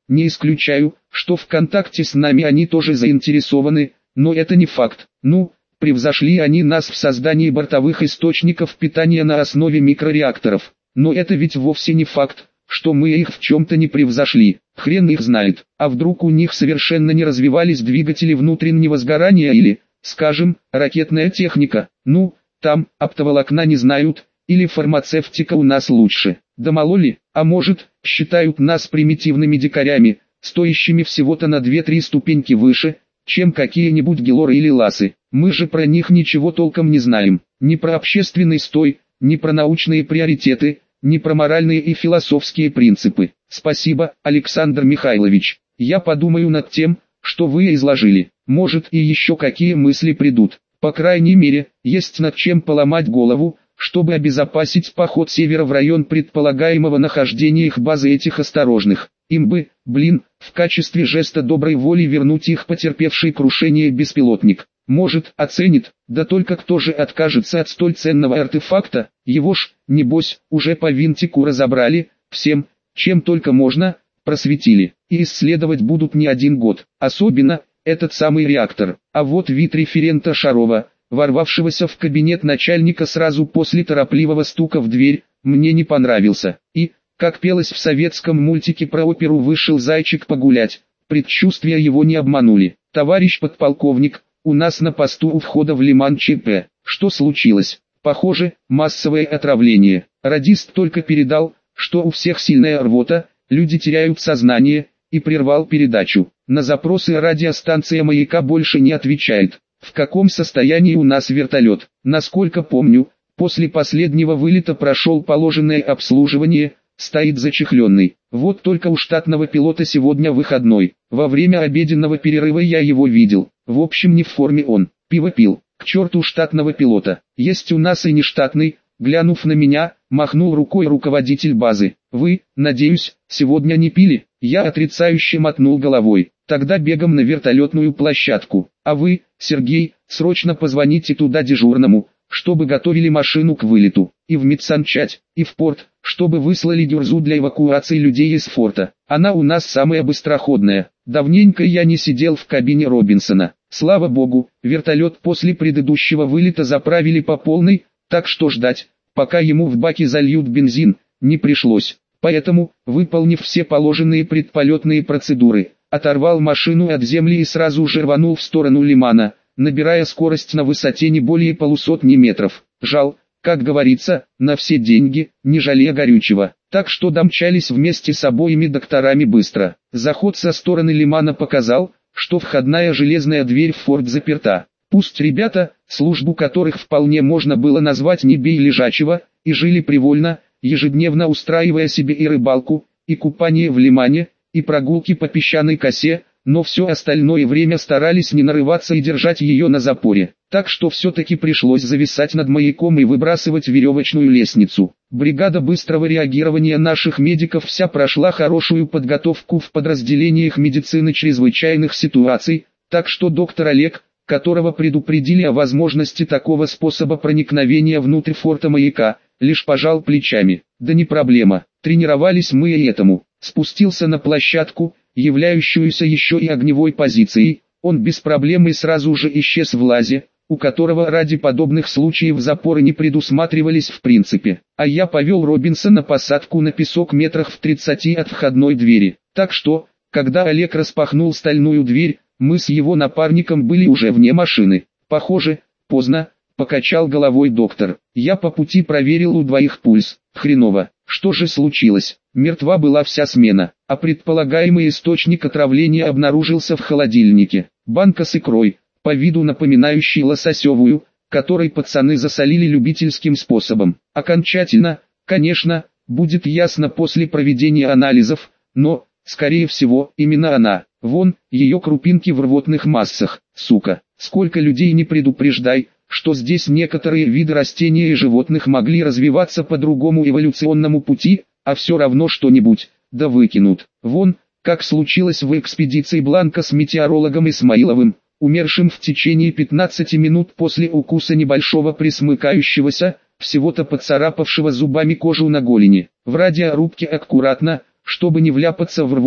Не исключаю, что в контакте с нами они тоже заинтересованы, но это не факт. Ну, превзошли они нас в создании бортовых источников питания на основе микрореакторов. Но это ведь вовсе не факт, что мы их в чем-то не превзошли. Хрен их знает. А вдруг у них совершенно не развивались двигатели внутреннего сгорания или, скажем, ракетная техника. Ну, там, оптоволокна не знают, или фармацевтика у нас лучше. Да мало ли, а может, считают нас примитивными дикарями, стоящими всего-то на две-три ступеньки выше, чем какие-нибудь гелоры или ласы. Мы же про них ничего толком не знаем. Ни про общественный стой, ни про научные приоритеты, ни про моральные и философские принципы. Спасибо, Александр Михайлович. Я подумаю над тем, что вы изложили. Может, и еще какие мысли придут. По крайней мере, есть над чем поломать голову, чтобы обезопасить поход севера в район предполагаемого нахождения их базы этих осторожных. Им бы, блин, в качестве жеста доброй воли вернуть их потерпевший крушение беспилотник. Может, оценит, да только кто же откажется от столь ценного артефакта? Его ж, небось, уже по винтику разобрали, всем, чем только можно, просветили. И исследовать будут не один год. Особенно, этот самый реактор. А вот вид референта Шарова, ворвавшегося в кабинет начальника сразу после торопливого стука в дверь, мне не понравился. И, как пелось в советском мультике про оперу «Вышел зайчик погулять», предчувствия его не обманули. «Товарищ подполковник, у нас на посту у входа в Лиман ЧП. Что случилось?» «Похоже, массовое отравление. Радист только передал, что у всех сильная рвота, люди теряют сознание, и прервал передачу. На запросы радиостанция «Маяка» больше не отвечает. В каком состоянии у нас вертолет? Насколько помню, после последнего вылета прошел положенное обслуживание, стоит зачехленный. Вот только у штатного пилота сегодня выходной. Во время обеденного перерыва я его видел. В общем, не в форме он. Пиво пил. К черту штатного пилота. Есть у нас и нештатный. Глянув на меня, махнул рукой руководитель базы. Вы, надеюсь, сегодня не пили? Я отрицающе мотнул головой. Тогда бегом на вертолетную площадку. А вы, Сергей, срочно позвоните туда дежурному, чтобы готовили машину к вылету. И в медсанчать, и в порт, чтобы выслали гюрзу для эвакуации людей из форта. Она у нас самая быстроходная. Давненько я не сидел в кабине Робинсона. Слава богу, вертолет после предыдущего вылета заправили по полной, так что ждать, пока ему в баке зальют бензин, не пришлось. Поэтому, выполнив все положенные предполетные процедуры, оторвал машину от земли и сразу же рванул в сторону Лимана, набирая скорость на высоте не более полусотни метров. Жал, как говорится, на все деньги, не жалея горючего. Так что домчались вместе с обоими докторами быстро. Заход со стороны Лимана показал, что входная железная дверь в форт заперта. Пусть ребята, службу которых вполне можно было назвать «не бей лежачего», и жили привольно, ежедневно устраивая себе и рыбалку, и купание в Лимане, и прогулки по песчаной косе, но все остальное время старались не нарываться и держать ее на запоре. Так что все-таки пришлось зависать над маяком и выбрасывать веревочную лестницу. Бригада быстрого реагирования наших медиков вся прошла хорошую подготовку в подразделениях медицины чрезвычайных ситуаций, так что доктор Олег, которого предупредили о возможности такого способа проникновения внутрь форта Маяка, лишь пожал плечами. Да не проблема, тренировались мы и этому. Спустился на площадку, являющуюся еще и огневой позицией, он без проблем и сразу же исчез в лазе, у которого ради подобных случаев запоры не предусматривались в принципе. А я повел Робинса на посадку на песок метрах в тридцати от входной двери. Так что, когда Олег распахнул стальную дверь, мы с его напарником были уже вне машины. Похоже, поздно, покачал головой доктор. Я по пути проверил у двоих пульс. Хреново. Что же случилось? Мертва была вся смена, а предполагаемый источник отравления обнаружился в холодильнике. Банка с икрой, по виду напоминающей лососевую, которой пацаны засолили любительским способом. Окончательно, конечно, будет ясно после проведения анализов, но, скорее всего, именно она. Вон, ее крупинки в рвотных массах, сука. Сколько людей не предупреждай, что здесь некоторые виды растений и животных могли развиваться по другому эволюционному пути, а все равно что-нибудь, да выкинут. Вон, как случилось в экспедиции Бланка с метеорологом Исмаиловым, умершим в течение пятнадцати минут после укуса небольшого присмыкающегося, всего-то поцарапавшего зубами кожу на голени. В радиорубке аккуратно, чтобы не вляпаться в рвоту,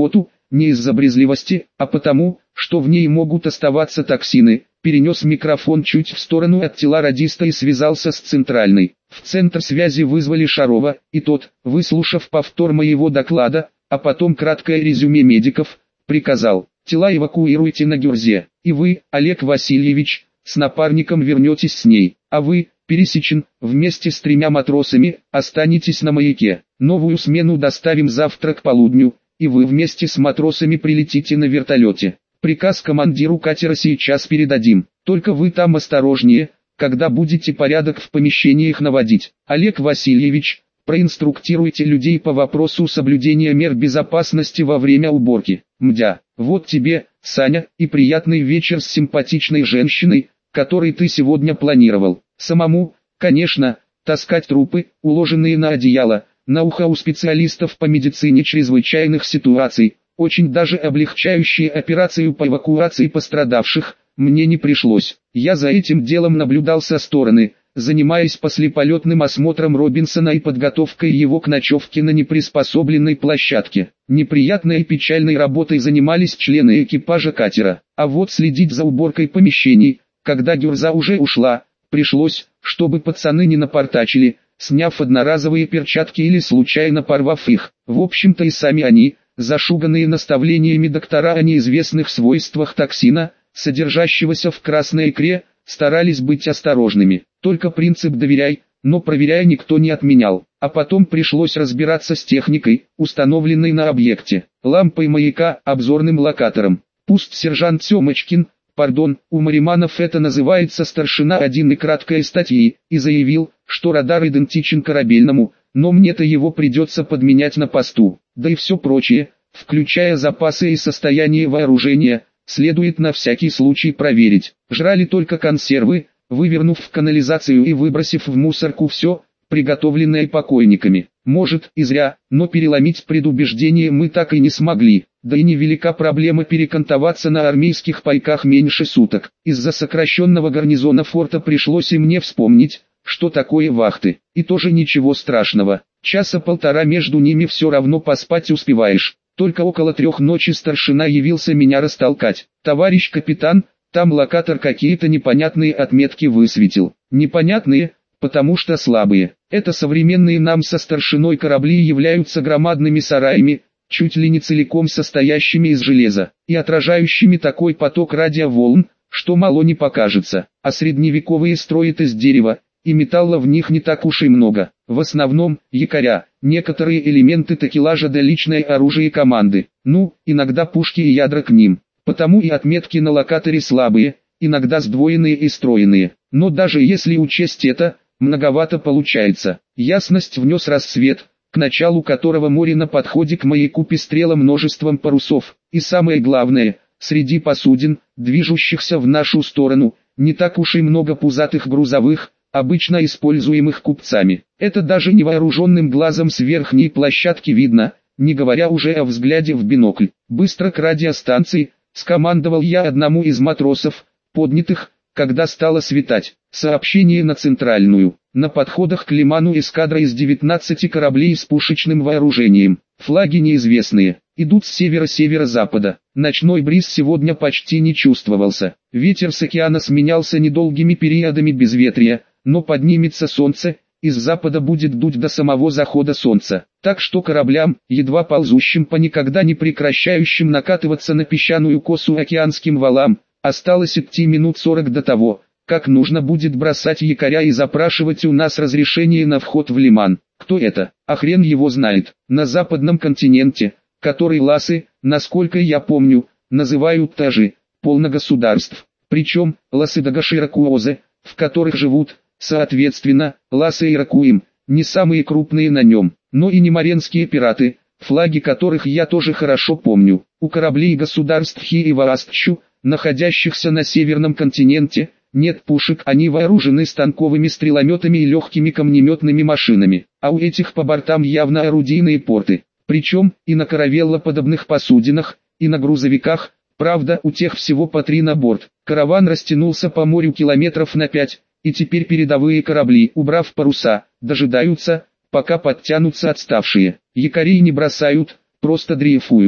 не из-за брезгливости, а потому, что в ней могут оставаться токсины, перенес микрофон чуть в сторону от тела радиста и связался с центральной. В центр связи вызвали Шарова, и тот, выслушав повтор моего доклада, а потом краткое резюме медиков, приказал: тела эвакуируйте на Гюрзе, и вы, Олег Васильевич, с напарником вернетесь с ней, а вы, Пересечен, вместе с тремя матросами, останетесь на маяке. Новую смену доставим завтра к полудню, и вы вместе с матросами прилетите на вертолете. Приказ командиру катера сейчас передадим, только вы там осторожнее, когда будете порядок в помещениях наводить. Олег Васильевич, проинструктируйте людей по вопросу соблюдения мер безопасности во время уборки. Мдя, вот тебе, Саня, и приятный вечер с симпатичной женщиной, который ты сегодня планировал. Самому, конечно, таскать трупы, уложенные на одеяло, на ухо у специалистов по медицине чрезвычайных ситуаций, очень даже облегчающие операцию по эвакуации пострадавших, мне не пришлось. Я за этим делом наблюдал со стороны, занимаясь послеполетным осмотром Робинсона и подготовкой его к ночевке на неприспособленной площадке. Неприятной и печальной работой занимались члены экипажа катера, а вот следить за уборкой помещений, когда Гюрза уже ушла, пришлось, чтобы пацаны не напортачили, сняв одноразовые перчатки или случайно порвав их. В общем-то и сами они, зашуганные наставлениями доктора о неизвестных свойствах токсина, содержащегося в красной икре, старались быть осторожными. Только принцип «доверяй, но проверяй» никто не отменял. А потом пришлось разбираться с техникой, установленной на объекте, лампой маяка, обзорным локатором. Пусть сержант Семочкин, пардон, у мариманов это называется старшина один и краткой статьи, и заявил, что радар идентичен корабельному, но мне-то его придется подменять на посту. Да и все прочее, включая запасы и состояние вооружения, следует на всякий случай проверить. Жрали только консервы, вывернув в канализацию и выбросив в мусорку все, приготовленное покойниками. Может, и зря, но переломить предубеждение мы так и не смогли. Да и невелика проблема перекантоваться на армейских пайках меньше суток. Из-за сокращенного гарнизона форта пришлось и мне вспомнить, что такое вахты. И тоже ничего страшного. Часа полтора между ними все равно поспать успеваешь. Только около трех ночи старшина явился меня растолкать. Товарищ капитан, там локатор какие-то непонятные отметки высветил. Непонятные, потому что слабые. Это современные нам со старшиной корабли являются громадными сараями, чуть ли не целиком состоящими из железа, и отражающими такой поток радиоволн, что мало не покажется. А средневековые строят из дерева, и металла в них не так уж и много. В основном, якоря, некоторые элементы такелажа да личное оружие команды. Ну, иногда пушки и ядра к ним. Потому и отметки на локаторе слабые, иногда сдвоенные и стройные. Но даже если учесть это, многовато получается. Ясность внес рассвет, к началу которого море на подходе к маяку пестрело множеством парусов. И самое главное, среди посудин, движущихся в нашу сторону, не так уж и много пузатых грузовых, обычно используемых купцами. Это даже невооруженным глазом с верхней площадки видно, не говоря уже о взгляде в бинокль. Быстро к радиостанции, скомандовал я одному из матросов, поднятых, когда стало светать. Сообщение на центральную. На подходах к лиману эскадра из девятнадцати кораблей с пушечным вооружением. Флаги неизвестные. Идут с севера-северо-запада. Ночной бриз сегодня почти не чувствовался. Ветер с океана сменялся недолгими периодами безветрия, но поднимется солнце, из запада будет дуть до самого захода солнца. Так что кораблям, едва ползущим по никогда не прекращающим накатываться на песчаную косу океанским валам, осталось идти минут сорок до того, как нужно будет бросать якоря и запрашивать у нас разрешение на вход в лиман. Кто это? А хрен его знает. На западном континенте, который ласы, насколько я помню, называют тажи, полно государств. Причем, ласы Дагаширакуозе, в которых живут, соответственно, ласы и Ракуим, не самые крупные на нем, но и не маренские пираты, флаги которых я тоже хорошо помню. У кораблей государств Хи и Ваастчу, находящихся на северном континенте, нет пушек, они вооружены станковыми стрелометами и легкими камнеметными машинами, а у этих по бортам явно орудийные порты. Причем, и на каравеллоподобных посудинах, и на грузовиках, правда у тех всего по три на борт. Караван растянулся по морю километров на пять, и теперь передовые корабли, убрав паруса, дожидаются, пока подтянутся отставшие. Якорей не бросают, просто дрейфуют.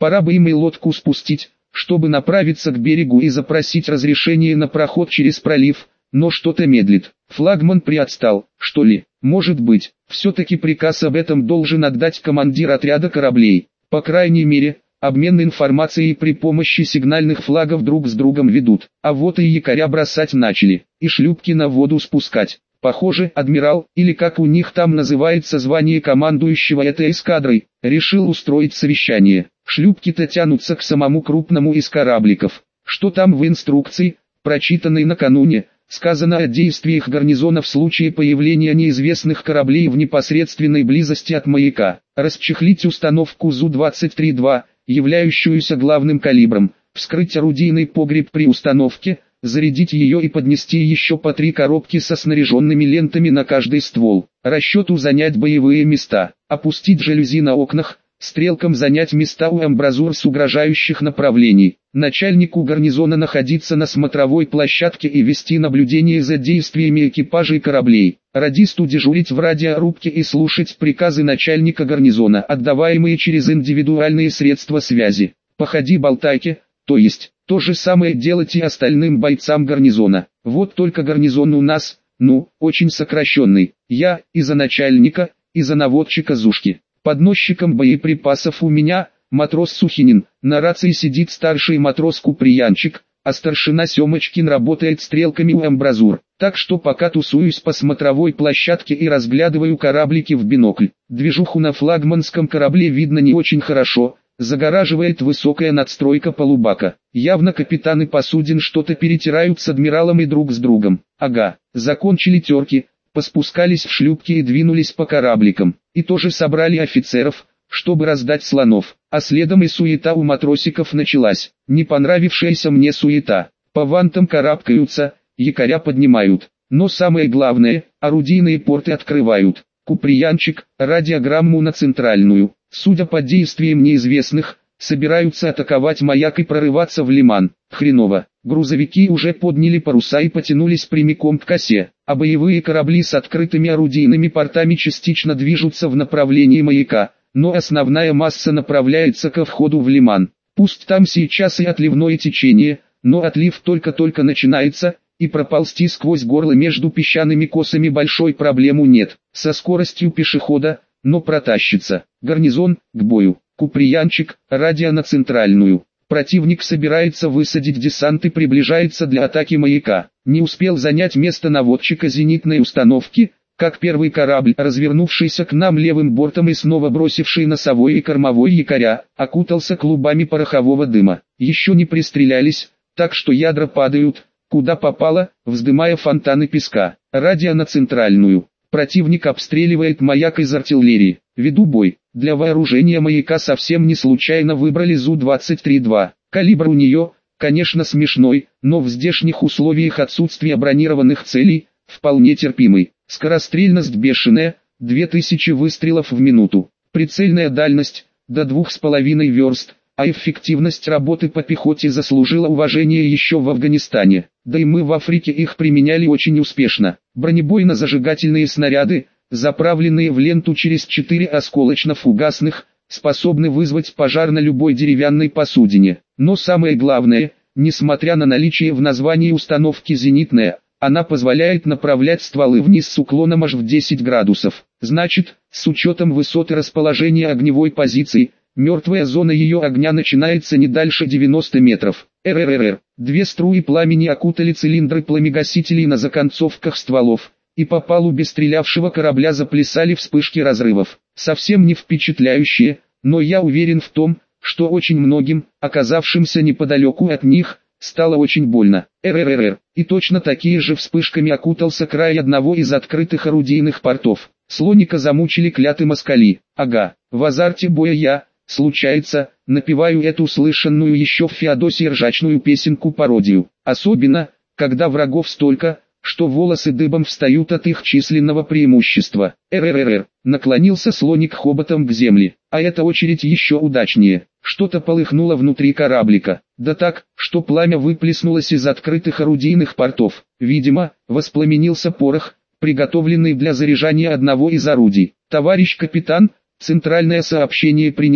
Пора бы им и лодку спустить, чтобы направиться к берегу и запросить разрешение на проход через пролив, но что-то медлит. Флагман приотстал, что ли? Может быть, все-таки приказ об этом должен отдать командир отряда кораблей. По крайней мере, обмен информацией при помощи сигнальных флагов друг с другом ведут. А вот и якоря бросать начали, и шлюпки на воду спускать. Похоже, адмирал, или как у них там называется звание командующего этой эскадрой, решил устроить совещание. Шлюпки-то тянутся к самому крупному из корабликов. Что там в инструкции, прочитанной накануне, сказано о действиях гарнизона в случае появления неизвестных кораблей в непосредственной близости от маяка. Расчехлить установку Зу двадцать три два, являющуюся главным калибром, вскрыть орудийный погреб при установке, зарядить ее и поднести еще по три коробки со снаряженными лентами на каждый ствол. Расчету занять боевые места, опустить жалюзи на окнах, стрелкам занять места у амбразур с угрожающих направлений. Начальнику гарнизона находиться на смотровой площадке и вести наблюдение за действиями экипажей кораблей. Радисту дежурить в радиорубке и слушать приказы начальника гарнизона, отдаваемые через индивидуальные средства связи. Походи-болтайки, то есть, то же самое делать и остальным бойцам гарнизона. Вот только гарнизон у нас, ну, очень сокращенный. Я, и за начальника, и за наводчика Зушки. Подносчиком боеприпасов у меня, матрос Сухинин, на рации сидит старший матрос Куприянчик, а старшина Семочкин работает стрелками у амбразур. Так что пока тусуюсь по смотровой площадке и разглядываю кораблики в бинокль, движуху на флагманском корабле видно не очень хорошо, загораживает высокая надстройка полубака. Явно капитаны посудин что-то перетирают с адмиралом и друг с другом. Ага, закончили терки, поспускались в шлюпки и двинулись по корабликам. И тоже собрали офицеров, чтобы раздать слонов. А следом и суета у матросиков началась. Не понравившаяся мне суета. По вантам карабкаются, якоря поднимают. Но самое главное, орудийные порты открывают. Куприянчик, радиограмму на центральную. Судя по действиям неизвестных, собираются атаковать маяк и прорываться в лиман. Хреново. Грузовики уже подняли паруса и потянулись прямиком к косе, а боевые корабли с открытыми орудийными портами частично движутся в направлении маяка, но основная масса направляется ко входу в лиман. Пусть там сейчас и отливное течение, но отлив только-только начинается, и проползти сквозь горло между песчаными косами большой проблемы нет. Со скоростью пешехода, но протащится. Гарнизон, к бою. Куприянчик, радио на центральную. Противник собирается высадить десант и приближается для атаки маяка. Не успел занять место наводчика зенитной установки, как первый корабль, развернувшийся к нам левым бортом и снова бросивший носовой и кормовой якоря, окутался клубами порохового дыма. Еще не пристрелялись, так что ядра падают, куда попало, вздымая фонтаны песка. Радио на центральную. Противник обстреливает маяк из артиллерии. Веду бой. Для вооружения маяка совсем не случайно выбрали Зу двадцать три два. Калибр у нее, конечно, смешной, но в здешних условиях отсутствия бронированных целей, вполне терпимый. Скорострельность бешеная, две тысячи выстрелов в минуту. Прицельная дальность, до двух с половиной верст, а эффективность работы по пехоте заслужила уважение еще в Афганистане. Да и мы в Африке их применяли очень успешно. Бронебойно-зажигательные снаряды, заправленные в ленту через четыре осколочно-фугасных, способны вызвать пожар на любой деревянной посудине. Но самое главное, несмотря на наличие в названии установки зенитная, она позволяет направлять стволы вниз с уклоном аж в десять градусов. Значит, с учетом высоты расположения огневой позиции, мертвая зона ее огня начинается не дальше девяноста метров. РРР. Две струи пламени окутали цилиндры пламегасителей на законцовках стволов, и по палубе стрелявшего корабля заплясали вспышки разрывов. Совсем не впечатляющие, но я уверен в том, что очень многим, оказавшимся неподалеку от них, стало очень больно. РРР. И точно такие же вспышками окутался край одного из открытых орудийных портов. Слоника замучили кляты москали. Ага, в азарте боя я, случается, напеваю эту слышанную еще в Феодосии ржачную песенку-пародию. Особенно, когда врагов столько, что волосы дыбом встают от их численного преимущества. РРР. Наклонился слоник хоботом к земле. А эта очередь еще удачнее. Что-то полыхнуло внутри кораблика. Да так, что пламя выплеснулось из открытых орудийных портов. Видимо, воспламенился порох, приготовленный для заряжания одного из орудий. «Товарищ капитан, центральное сообщение приняла,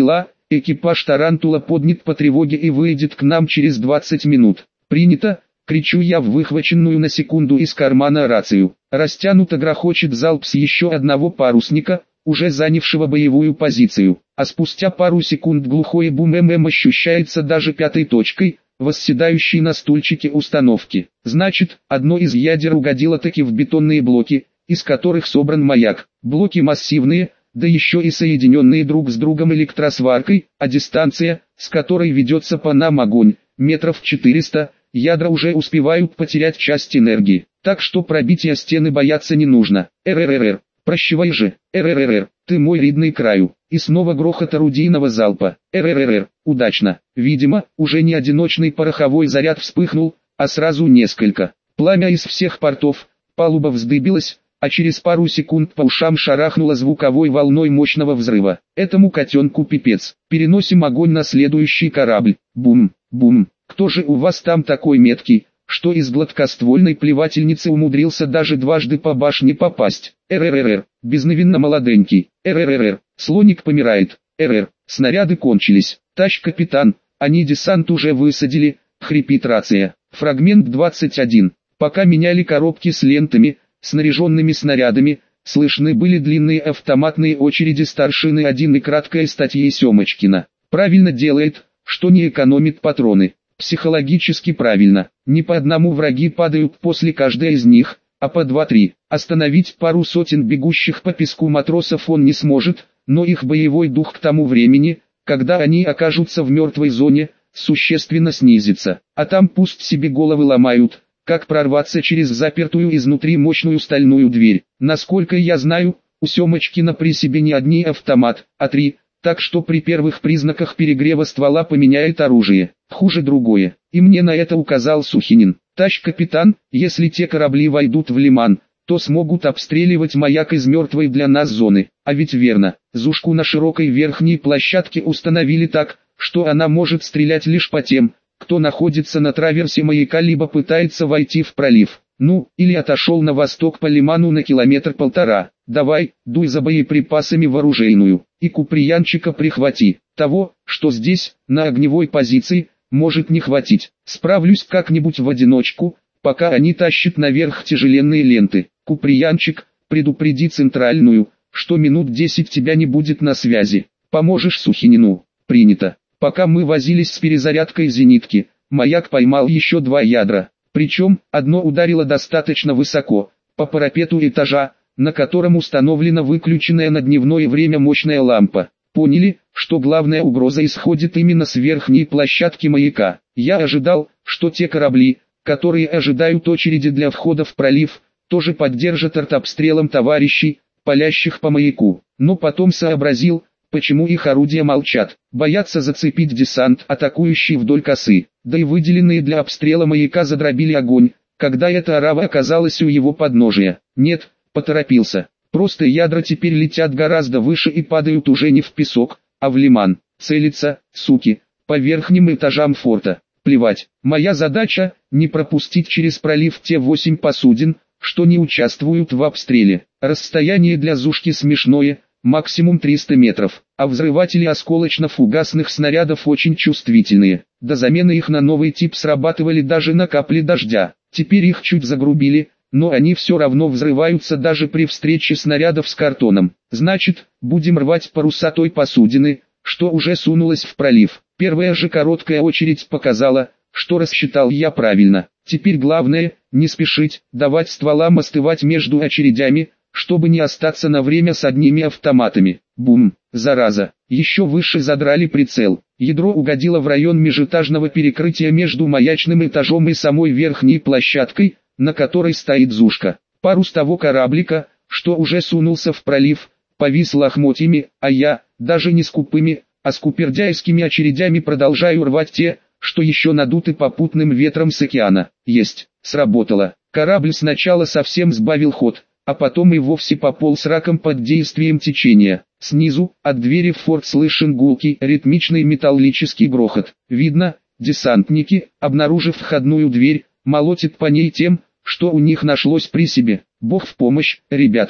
экипаж Тарантула поднят по тревоге и выйдет к нам через двадцать минут. Принято, кричу я в выхваченную на секунду из кармана рацию. Растянуто грохочет залп с еще одного парусника, уже занявшего боевую позицию, а спустя пару секунд глухой бум-эм-эм ощущается даже пятой точкой, восседающей на стульчике установки. Значит, одно из ядер угодило таки в бетонные блоки, из которых собран маяк. Блоки массивные, да еще и соединенные друг с другом электросваркой, а дистанция, с которой ведется по нам огонь, метров четыреста, ядра уже успевают потерять часть энергии, так что пробития стены бояться не нужно. РРР, прощавай же, РРР, ты мой ридный краю. И снова грохот орудийного залпа. РРР, удачно. Видимо, уже не одиночный пороховой заряд вспыхнул, а сразу несколько. Пламя из всех портов, палуба вздыбилась, а через пару секунд по ушам шарахнуло звуковой волной мощного взрыва. Этому котенку пипец. Переносим огонь на следующий корабль. Бум, бум. Кто же у вас там такой меткий, что из гладкоствольной плевательницы умудрился даже дважды по башне попасть? РРР, безневинно молоденький. РРР, слоник помирает. РР, снаряды кончились. Тащ, капитан, они десант уже высадили, хрипит рация. Фрагмент двадцать один. Пока меняли коробки с лентами, снаряженными снарядами, слышны были длинные автоматные очереди старшины один и краткая статья Семочкина. Правильно делает, что не экономит патроны. Психологически правильно. Не по одному враги падают после каждой из них, а по два-три. Остановить пару сотен бегущих по песку матросов он не сможет, но их боевой дух к тому времени, когда они окажутся в мертвой зоне, существенно снизится. А там пусть себе головы ломают, как прорваться через запертую изнутри мощную стальную дверь. Насколько я знаю, у Семочкина при себе не одни автомат, а три, так что при первых признаках перегрева ствола поменяет оружие. Хуже другое, и мне на это указал Сухинин. Тащ, капитан, если те корабли войдут в лиман, то смогут обстреливать маяк из мертвой для нас зоны. А ведь верно, зушку на широкой верхней площадке установили так, что она может стрелять лишь по тем, кто находится на траверсе маяка либо пытается войти в пролив. Ну, или отошел на восток по лиману на километр-полтора. Давай, дуй за боеприпасами в оружейную, и куприянчика прихвати. Того, что здесь, на огневой позиции, может не хватить. Справлюсь как-нибудь в одиночку, пока они тащат наверх тяжеленные ленты. Куприянчик, предупреди центральную, что минут десять тебя не будет на связи. Поможешь Сухинину? Принято. Пока мы возились с перезарядкой зенитки, маяк поймал еще два ядра. Причем, одно ударило достаточно высоко, по парапету этажа, на котором установлена выключенная на дневное время мощная лампа. Поняли, что главная угроза исходит именно с верхней площадки маяка. Я ожидал, что те корабли, которые ожидают очереди для входа в пролив, тоже поддержат артобстрелом товарищей, палящих по маяку. Но потом сообразил, почему их орудия молчат. Боятся зацепить десант, атакующий вдоль косы. Да и выделенные для обстрела маяка задробили огонь, когда эта орава оказалась у его подножия. Нет, поторопился. Просто ядра теперь летят гораздо выше и падают уже не в песок, а в лиман. Целиться, суки, по верхним этажам форта. Плевать. Моя задача – не пропустить через пролив те восемь посудин, что не участвуют в обстреле. Расстояние для зушки смешное, максимум триста метров, а взрыватели осколочно-фугасных снарядов очень чувствительные. До замены их на новый тип срабатывали даже на капли дождя. Теперь их чуть загрубили, но они все равно взрываются даже при встрече снарядов с картоном. Значит, будем рвать паруса той посудины, что уже сунулась в пролив. Первая же короткая очередь показала, что рассчитал я правильно. Теперь главное, не спешить, давать стволам остывать между очередями, чтобы не остаться на время с одними автоматами. Бум, зараза, еще выше задрали прицел. Ядро угодило в район межэтажного перекрытия между маячным этажом и самой верхней площадкой, на которой стоит зушка. Парус того кораблика, что уже сунулся в пролив, повис лохмотьями, а я, даже не скупыми, а скупердяйскими очередями продолжаю рвать те, что еще надуты попутным ветром с океана. Есть, сработало. Корабль сначала совсем сбавил ход, а потом и вовсе пополз раком под действием течения. Снизу, от двери в форт слышен гулкий, ритмичный металлический грохот. Видно, десантники, обнаружив входную дверь, молотят по ней тем, что у них нашлось при себе. Бог в помощь, ребятки.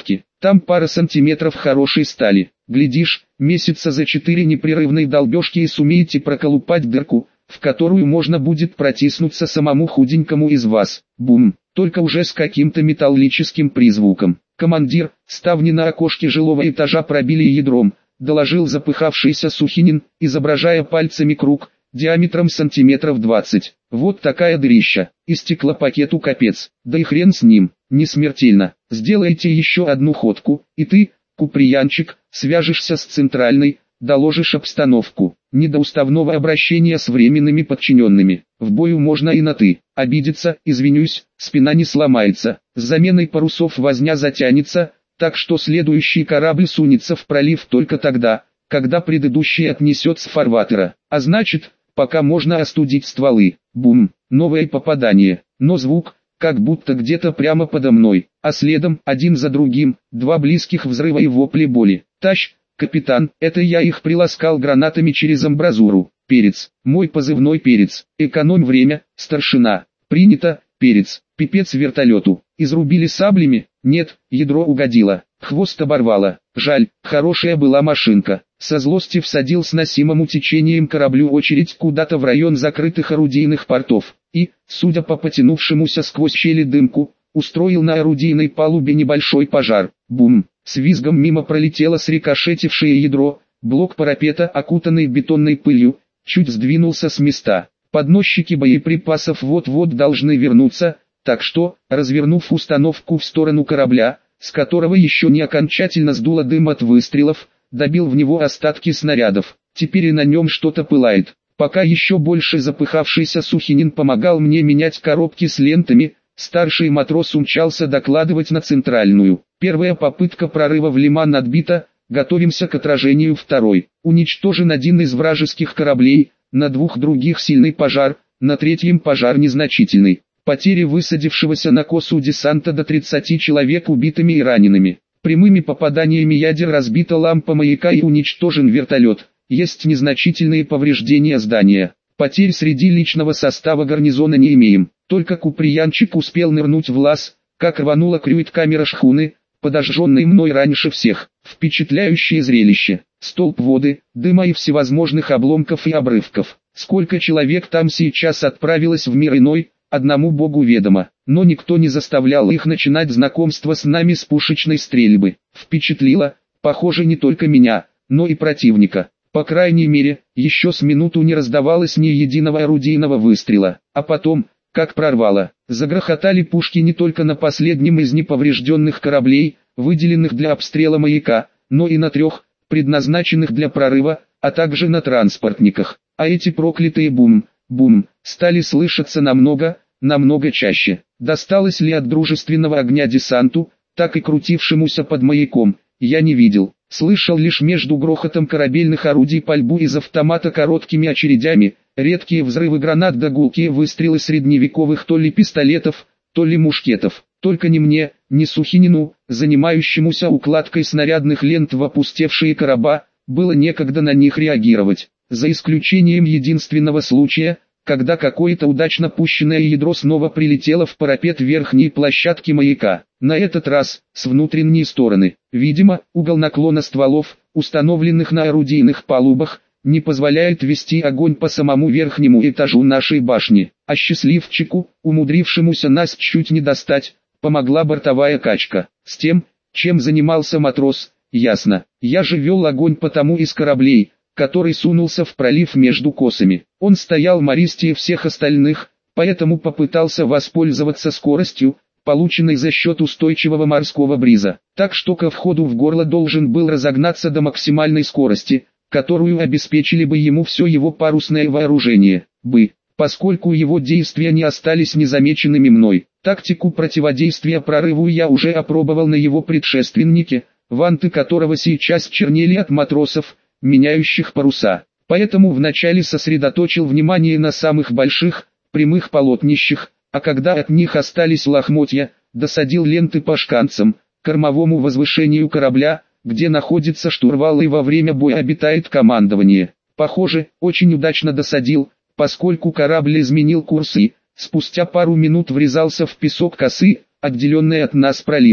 Там пара сантиметров хорошей стали. Глядишь, месяца за четыре непрерывной долбежки и сумеете проколупать дырку, в которую можно будет протиснуться самому худенькому из вас. Бум! Только уже с каким-то металлическим призвуком. Командир, ставни на окошке жилого этажа пробили ядром, доложил запыхавшийся Сухинин, изображая пальцами круг, диаметром сантиметров двадцать. Вот такая дырища. И стеклопакету капец. Да и хрен с ним, не смертельно. Сделайте еще одну ходку, и ты, Куприянчик, свяжешься с центральной, доложишь обстановку. Не до уставного обращения с временными подчиненными. В бою можно и на «ты». Обидеться, извинюсь, спина не сломается. С заменой парусов возня затянется, так что следующий корабль сунется в пролив только тогда, когда предыдущий отнесет с фарватера. А значит, пока можно остудить стволы. Бум, новое попадание. Но звук, как будто где-то прямо подо мной. А следом, один за другим, два близких взрыва и вопли боли. Тащ, капитан, это я их приласкал гранатами через амбразуру. Перец, мой позывной Перец. Экономь время, старшина. Принято, Перец. Пипец вертолету. Изрубили саблями? Нет, ядро угодило. Хвост оборвало. Жаль, хорошая была машинка. Со злости всадил сносимому течением кораблю очередь куда-то в район закрытых орудийных портов. И, судя по потянувшемуся сквозь щели дымку, устроил на орудийной палубе небольшой пожар. Бум! С визгом мимо пролетело срикошетившее ядро. Блок парапета, окутанный бетонной пылью, чуть сдвинулся с места. Подносчики боеприпасов вот-вот должны вернуться, так что, развернув установку в сторону корабля, с которого еще не окончательно сдуло дым от выстрелов, добил в него остатки снарядов. Теперь и на нем что-то пылает. Пока еще больше запыхавшийся Сухинин помогал мне менять коробки с лентами, старший матрос умчался докладывать на центральную. Первая попытка прорыва в лиман отбита, готовимся к отражению второй. Уничтожен один из вражеских кораблей, на двух других сильный пожар, на третьем пожар незначительный. Потери высадившегося на косу десанта до тридцати человек убитыми и ранеными. Прямыми попаданиями ядер разбита лампа маяка и уничтожен вертолет. Есть незначительные повреждения здания. Потерь среди личного состава гарнизона не имеем. Только Куприянчик успел нырнуть в лаз, как рванула крюит-камера шхуны, подожженной мной раньше всех. Впечатляющее зрелище. Столб воды, дыма и всевозможных обломков и обрывков. Сколько человек там сейчас отправилось в мир иной, одному Богу ведомо. Но никто не заставлял их начинать знакомство с нами с пушечной стрельбы. Впечатлило, похоже, не только меня, но и противника. По крайней мере, еще с минуту не раздавалось ни единого орудийного выстрела. А потом, как прорвало, загрохотали пушки не только на последнем из неповрежденных кораблей, выделенных для обстрела маяка, но и на трех, предназначенных для прорыва, а также на транспортниках. А эти проклятые бум, бум, стали слышаться намного, намного чаще. Досталось ли от дружественного огня десанту, так и крутившемуся под маяком, я не видел. Слышал лишь между грохотом корабельных орудий пальбу из автомата короткими очередями, редкие взрывы гранат да гулкие выстрелы средневековых то ли пистолетов, то ли мушкетов. Только не мне, не Сухинину, занимающемуся укладкой снарядных лент в опустевшие короба, было некогда на них реагировать. За исключением единственного случая, когда какое-то удачно пущенное ядро снова прилетело в парапет верхней площадки маяка. На этот раз, с внутренней стороны. Видимо, угол наклона стволов, установленных на орудийных палубах, не позволяет вести огонь по самому верхнему этажу нашей башни. А счастливчику, умудрившемуся нас чуть не достать, помогла бортовая качка. С тем, чем занимался матрос, ясно. Я же вел огонь по тому из кораблей, который сунулся в пролив между косами. Он стоял мористее всех остальных, поэтому попытался воспользоваться скоростью, полученной за счет устойчивого морского бриза. Так что ко входу в горло должен был разогнаться до максимальной скорости, которую обеспечили бы ему все его парусное вооружение. Бы, поскольку его действия не остались незамеченными мной. Тактику противодействия прорыву я уже опробовал на его предшественнике, ванты которого сейчас чернели от матросов, меняющих паруса. Поэтому вначале сосредоточил внимание на самых больших, прямых полотнищах, а когда от них остались лохмотья, досадил ленты по шканцам, кормовому возвышению корабля, где находится штурвал и во время боя обитает командование. Похоже, очень удачно досадил, поскольку корабль изменил курс и, спустя пару минут врезался в песок косы, отделенной от нас проливом.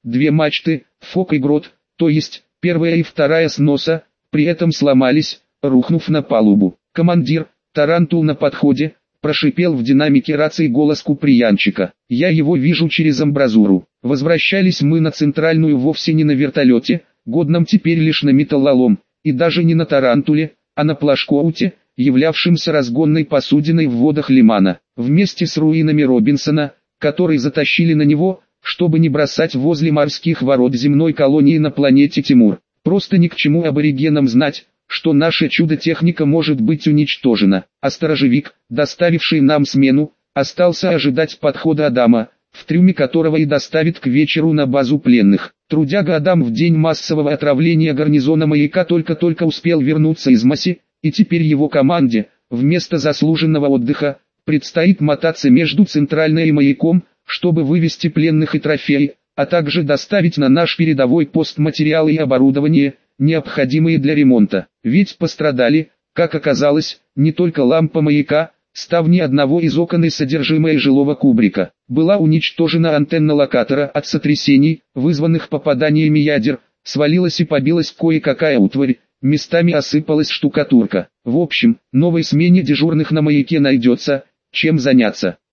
две мачты, фок и грот, то есть, первая и вторая с носа, при этом сломались, рухнув на палубу. «Командир, тарантул на подходе», прошипел в динамике рации голос куприянчика. «Я его вижу через амбразуру». Возвращались мы на центральную вовсе не на вертолете, годном теперь лишь на металлолом, и даже не на тарантуле, а на плашкоуте, являвшемся разгонной посудиной в водах лимана. Вместе с руинами Робинсона, который затащили на него, чтобы не бросать возле морских ворот земной колонии на планете Тимур. Просто ни к чему аборигенам знать, что наша чудо-техника может быть уничтожена. А сторожевик, доставивший нам смену, остался ожидать подхода Адама, в трюме которого и доставит к вечеру на базу пленных. Трудяга Адам в день массового отравления гарнизона Маяка только-только успел вернуться из Маси, и теперь его команде, вместо заслуженного отдыха, предстоит мотаться между Центральной и Маяком, чтобы вывести пленных и трофеи, а также доставить на наш передовой пост материалы и оборудование, необходимые для ремонта. Ведь пострадали, как оказалось, не только лампа Маяка, ставни одного из окон и содержимое жилого кубрика. Была уничтожена антенна локатора от сотрясений, вызванных попаданиями ядер, свалилась и побилась кое-какая утварь, местами осыпалась штукатурка. В общем, новой смене дежурных на Маяке найдется, чем заняться.